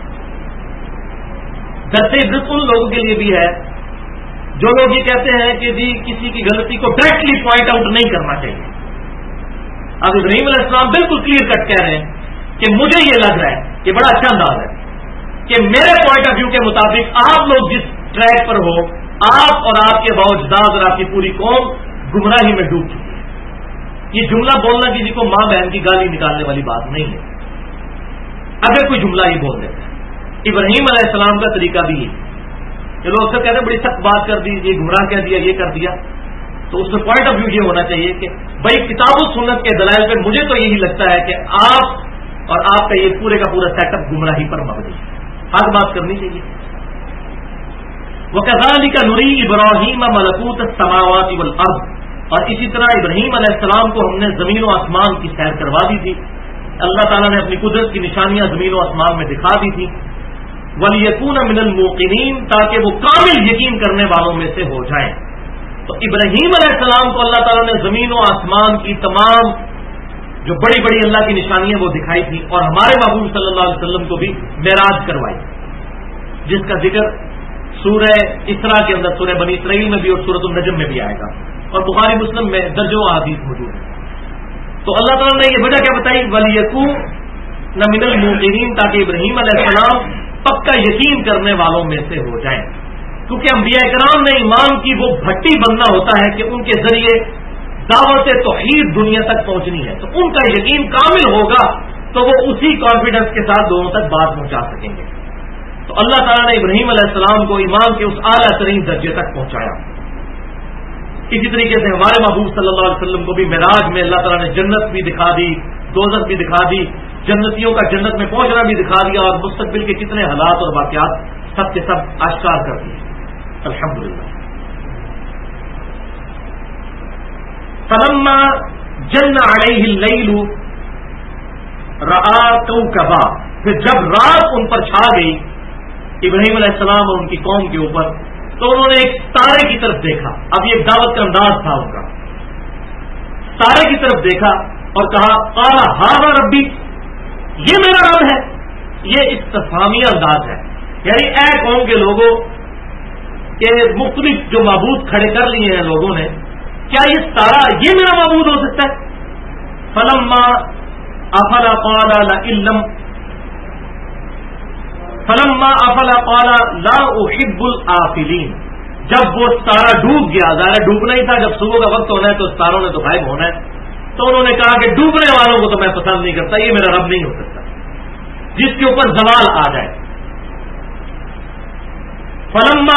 درس عبرت ان لوگوں کے لیے بھی ہے جو لوگ یہ کہتے ہیں کہ جی کسی کی غلطی کو ڈائریکٹلی پوائنٹ آؤٹ نہیں کرنا چاہیے. اب ابراہیم علیہ السلام بالکل کلیئر کٹ کہہ رہے ہیں کہ مجھے یہ لگ رہا ہے کہ بڑا اچھا انداز ہے کہ میرے پوائنٹ آف ویو کے مطابق آپ لوگ جس ٹریک پر ہو, آپ اور آپ کے باوجداد اور آپ کی پوری قوم گمراہی میں ڈوب چکی ہے. یہ جملہ بولنا کسی کو ماں بہن کی گالی نکالنے والی بات نہیں ہے اگر کوئی جملہ ہی بول دیتا ہے. ابراہیم علیہ السلام کا طریقہ بھی یہ لوگ اکثر کہتے ہیں بڑی سخت بات کر دی, یہ گمراہ کہہ دیا, یہ کر دیا. تو اس میں پوائنٹ آف ویو یہ ہونا چاہیے کہ بھائی کتاب و سنت کے دلائل پہ مجھے تو یہی لگتا ہے کہ آپ اور آپ کا یہ پورے کا پورا سیٹ اپ گمراہی پر مبنی ہے. حق بات کرنی چاہیے. وَكَذَلِكَ نُرِي إِبْرَاهِيمَ مَلَكُوتَ السَّمَاوَاتِ وَالْأَرْضِ, اور اسی طرح ابراہیم علیہ السلام کو ہم نے زمین و آسمان کی سیر کروا دی تھی. اللہ تعالیٰ نے اپنی قدرت کی نشانیاں زمین و آسمان میں دکھا دی تھی. وَلِيَكُونَ مِنَ الْمُوقِنِينَ, تاکہ وہ کامل یقین کرنے والوں میں سے ہو جائیں. تو ابراہیم علیہ السلام کو اللہ تعالیٰ نے زمین و آسمان کی تمام جو بڑی بڑی اللہ کی نشانیاں وہ دکھائی تھی, اور ہمارے محبوب صلی اللہ علیہ وسلم کو بھی معراج کروائی, جس کا ذکر سورہ اسراء کے اندر, سورہ بنی اسرائیل میں بھی اور سورۃ النجم میں بھی آئے گا, اور بخاری مسلم میں درجوں احادیث موجود ہے. تو اللہ تعالیٰ نے یہ وجہ کیا بتائی, وَلِيَكُونَ مِنَ الْمُوقِنِينَ, تاکہ ابراہیم علیہ السلام پکا یقین کرنے والوں میں سے ہو جائیں. کیونکہ انبیاء کرام نے ایمان کی وہ بھٹی بننا ہوتا ہے کہ ان کے ذریعے دعوت توحید دنیا تک پہنچنی ہے تو ان کا یقین کامل ہوگا تو وہ اسی کانفیڈنس کے ساتھ دونوں تک بات پہنچا سکیں گے. تو اللہ تعالیٰ نے ابراہیم علیہ السلام کو ایمان کے اس اعلیٰ ترین درجے تک پہنچایا. اسی طریقے سے ہمارے محبوب صلی اللہ علیہ وسلم کو بھی معراج میں اللہ تعالیٰ نے جنت بھی دکھا دی, دوزخ بھی دکھا دی, جنتیوں کا جنت میں پہنچنا بھی دکھا دیا, اور مستقبل کے کتنے حالات اور واقعات سب کے سب اشکار کر دیے. الحمدللہ. فلما جن علیہ اللیل رآ کوکبا, پھر جب رات ان پر چھا گئی ابراہیم علیہ السلام اور ان کی قوم کے اوپر, تو انہوں نے ایک تارے کی طرف دیکھا. اب یہ دعوت کا انداز تھا ان کا. تارے کی طرف دیکھا اور کہا قال ھذا ربی, یہ میرا رب ہے. یہ استفہامی انداز ہے, یعنی اے قوم کے لوگوں کہ مختلف جو معبود کھڑے کر لیے ہیں لوگوں نے, کیا یہ تارا یہ میرا معبود ہو سکتا ہے؟ فلما افل قال لئن فلما افل قال لا احب الافلین, جب وہ تارا ڈوب گیا, ظاہر ڈوبنا ہی تھا, جب صبح کا وقت ہونا ہے تو تاروں نے تو غائب ہونا ہے, تو انہوں نے کہا کہ ڈوبنے والوں کو تو میں پسند نہیں کرتا, یہ میرا رب نہیں ہو سکتا جس کے اوپر زوال آ جائے. فلما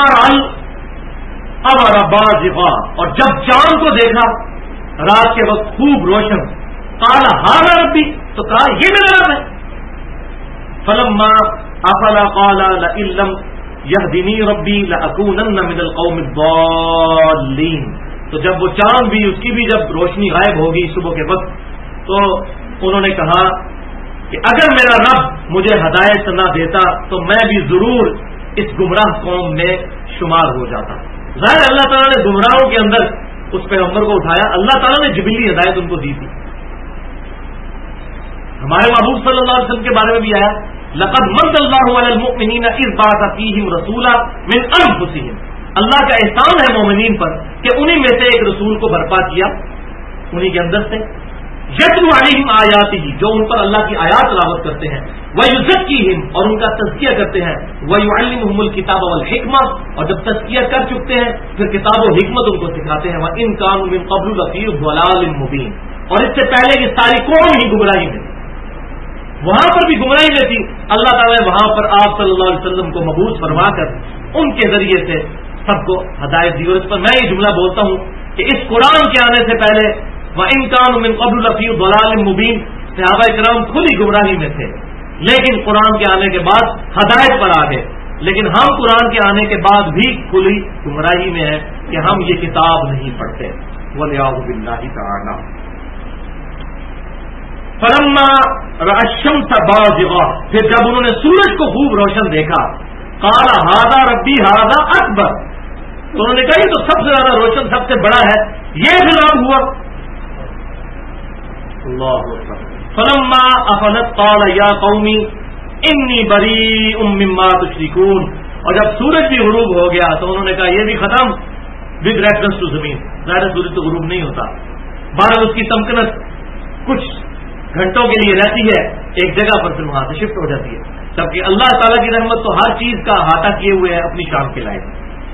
القمر بازغا, اور جب چاند کو دیکھا رات کے وقت خوب روشن, قال ھذا ربی, تو کہا یہ میرا رب ہے. فلما افل قال لئن لم یهدنی ربی لاکونن من القوم الضالین, تو جب وہ چاند بھی, اس کی بھی جب روشنی غائب ہوگی صبح کے وقت, تو انہوں نے کہا کہ اگر میرا رب مجھے ہدایت نہ دیتا تو میں بھی ضرور اس گمراہ قوم میں شمار ہو جاتا. ظاہر اللہ تعالیٰ نے گمراہوں کے اندر اس پیغمبر کو اٹھایا, اللہ تعالیٰ نے جبلی ہدایت ان کو دی تھی. ہمارے محبوب صلی اللہ علیہ وسلم کے بارے میں بھی آیا لقد من اللہ علی المؤمنین اذ بعث فیہم رسولا من انفسہم, اللہ کا احسان ہے مومنین پر کہ انہی میں سے ایک رسول کو برپا کیا انہی کے اندر سے, یتلو علیہم آیاتہ, جو ان پر اللہ کی آیات تلاوت کرتے ہیں, ویزکیہم, اور ان کا تزکیہ کرتے ہیں, ویعلمہم الکتاب والحکمہ, اور جب تزکیہ کر چکتے ہیں پھر کتاب و حکمت ان کو سکھاتے ہیں. وان کانوا من قبل لفی ضلال مبین, اور اس سے پہلے کی ساری قوم ہی گمراہی میں, وہاں پر بھی گمراہی میں تھی. اللہ تعالیٰ نے وہاں پر آپ صلی اللہ علیہ وسلم کو مبعوث فرما کر ان کے ذریعے سے سب کو ہدایت دی. اور اس پر میں یہ جملہ بولتا ہوں کہ اس قرآن کے آنے سے پہلے وَإِن كَانُوا مِن قَبْلُ لَفِي ضَلَالٍ مُبِينٍ, صحابہ کرام کھلی گمراہی میں تھے, لیکن قرآن کے آنے کے بعد ہدایت پر آ گئے. لیکن ہم قرآن کے آنے کے بعد بھی کھلی گمراہی میں ہیں کہ ہم یہ کتاب نہیں پڑھتے. وَلِيَعُوذُ بِاللَّهِ تَعَالَى. فلما رأى الشمس بازغا, پھر جب انہوں نے سورج کو خوب روشن دیکھا, قال ھذا ربی ھذا اکبر, تو انہوں نے کہا یہ تو سب سے زیادہ روشن, سب سے بڑا ہے, یہ بھی رب ہوا. اللہ اکبر. فلما افلت قال یا قومی انی بریء مما تشرکون, اور جب سورج بھی غروب ہو گیا تو انہوں نے کہا یہ بھی ختم, ود ریفرنس ٹو زمین. ظاہر سورج تو غروب نہیں ہوتا, بہرحال اس کی تمکنت کچھ گھنٹوں کے لیے رہتی ہے ایک جگہ پر, پھر وہاں سے شفٹ ہو جاتی ہے. جبکہ اللہ تعالیٰ کی رحمت تو ہر چیز کا احاطہ کیے ہوئے ہے اپنی شان کے لائق.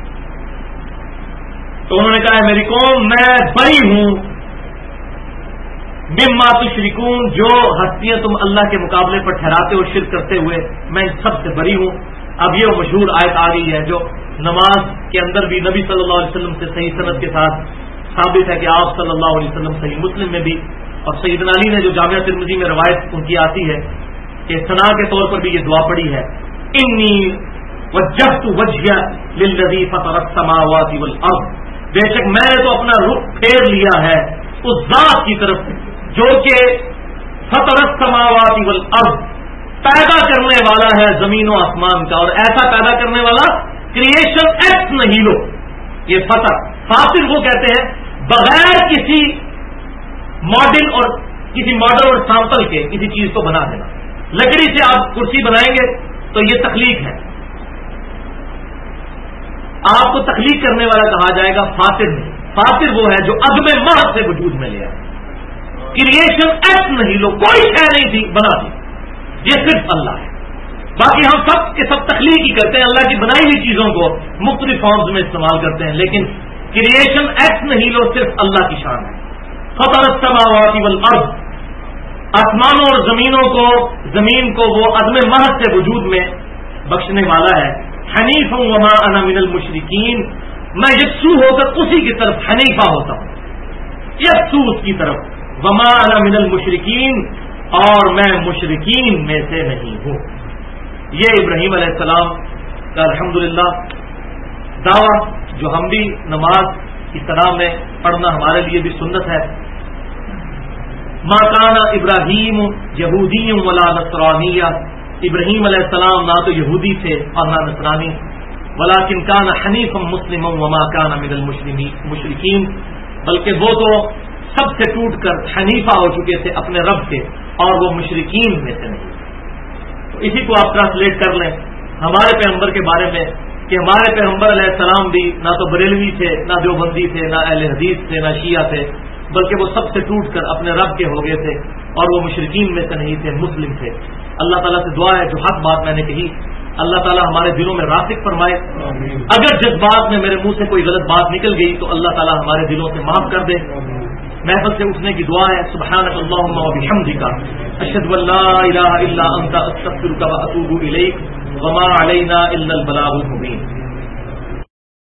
تو انہوں نے کہا میری قوم میں بری ہوں مما تشرکون, جو ہستیاں تم اللہ کے مقابلے پر ٹھہراتے ہو شرک کرتے ہوئے, میں ان سب سے بری ہوں. اب یہ مشہور آیت آ رہی ہے جو نماز کے اندر بھی نبی صلی اللہ علیہ وسلم سے صحیح سند کے ساتھ ثابت ہے کہ آپ صلی اللہ علیہ وسلم صحیح مسلم میں بھی, اور سیدنا علی نے جو جامعہ ترمذی میں روایت ان کی آتی ہے کہ ثنا کے طور پر بھی یہ دعا پڑی ہے, انی وجہت وجہی للذی فطر السماوات والارض, بے شک میں نے تو اپنا رخ پھیر لیا ہے اس ذات کی طرف جو کہ فطر السماوات والارض, پیدا کرنے والا ہے زمین و آسمان کا, اور ایسا پیدا کرنے والا کریشن ایکس نہیں لو. یہ فاطر وہ کہتے ہیں بغیر کسی ماڈل اور کسی ماڈل اور سیمپل کے کسی چیز کو بنا دینا. لکڑی سے آپ کرسی بنائیں گے تو یہ تخلیق ہے, آپ کو تخلیق کرنے والا کہا جائے گا فاطر نہیں. فاطر وہ ہے جو عدم محض سے وجود میں لے آئے, کریشن ایکٹ نہیں لو, کوئی شے نہیں تھی بنا دی, یہ صرف اللہ ہے. باقی ہم سب کے سب تخلیق ہی کرتے ہیں, اللہ کی بنائی ہوئی چیزوں کو مختلف فارمز میں استعمال کرتے ہیں, لیکن کریشن ایکٹ نہیں لو صرف اللہ کی شان ہے. فطر السماوات والارض، آسمانوں اور زمین کو وہ عدم محض سے وجود میں بخشنے والا ہے. حنیفا وما انا من المشرکین، میں یکسو ہو کر اسی کی طرف حنیفہ ہوتا ہوں، یکسو اس کی طرف. وما انا من المشرکین، اور میں مشرکین میں سے نہیں ہوں. یہ ابراہیم علیہ السلام کا الحمدللہ دعویٰ، جو ہم بھی نماز کی طرح میں پڑھنا ہمارے لیے بھی سنت ہے. ما کان ابراہیم یہودی ولا نصرانیہ، ابراہیم علیہ السلام نہ تو یہودی تھے اور نہ نصرانی. ولکن کان حنیفا مسلما وما کان من المشرکین، بلکہ وہ تو سب سے ٹوٹ کر حنیفہ ہو چکے تھے اپنے رب سے، اور وہ مشرکین میں سے نہیں. تو اسی کو آپ ٹرانسلیٹ کر لیں ہمارے پیغمبر کے بارے میں کہ ہمارے پیغمبر علیہ السلام بھی نہ تو بریلوی تھے، نہ دیوبندی تھے، نہ اہل حدیث تھے، نہ شیعہ تھے، بلکہ وہ سب سے ٹوٹ کر اپنے رب کے ہو گئے تھے، اور وہ مشرکین میں سے نہیں تھے، مسلم تھے. اللہ تعالیٰ سے دعا ہے جو حق بات میں نے کہی اللہ تعالیٰ ہمارے دلوں میں راسخ فرمائے. اگر جس بات میں میرے منہ سے کوئی غلط بات نکل گئی تو اللہ تعالیٰ ہمارے دلوں سے معاف کر دے. محفل سے اٹھنے کی دعا ہے. سبحانک اللہم و بحمدک، اشہد ان لا الہ الا انت، استغفرک و اتوب الیک، وما علینا الا البلاغ المبین.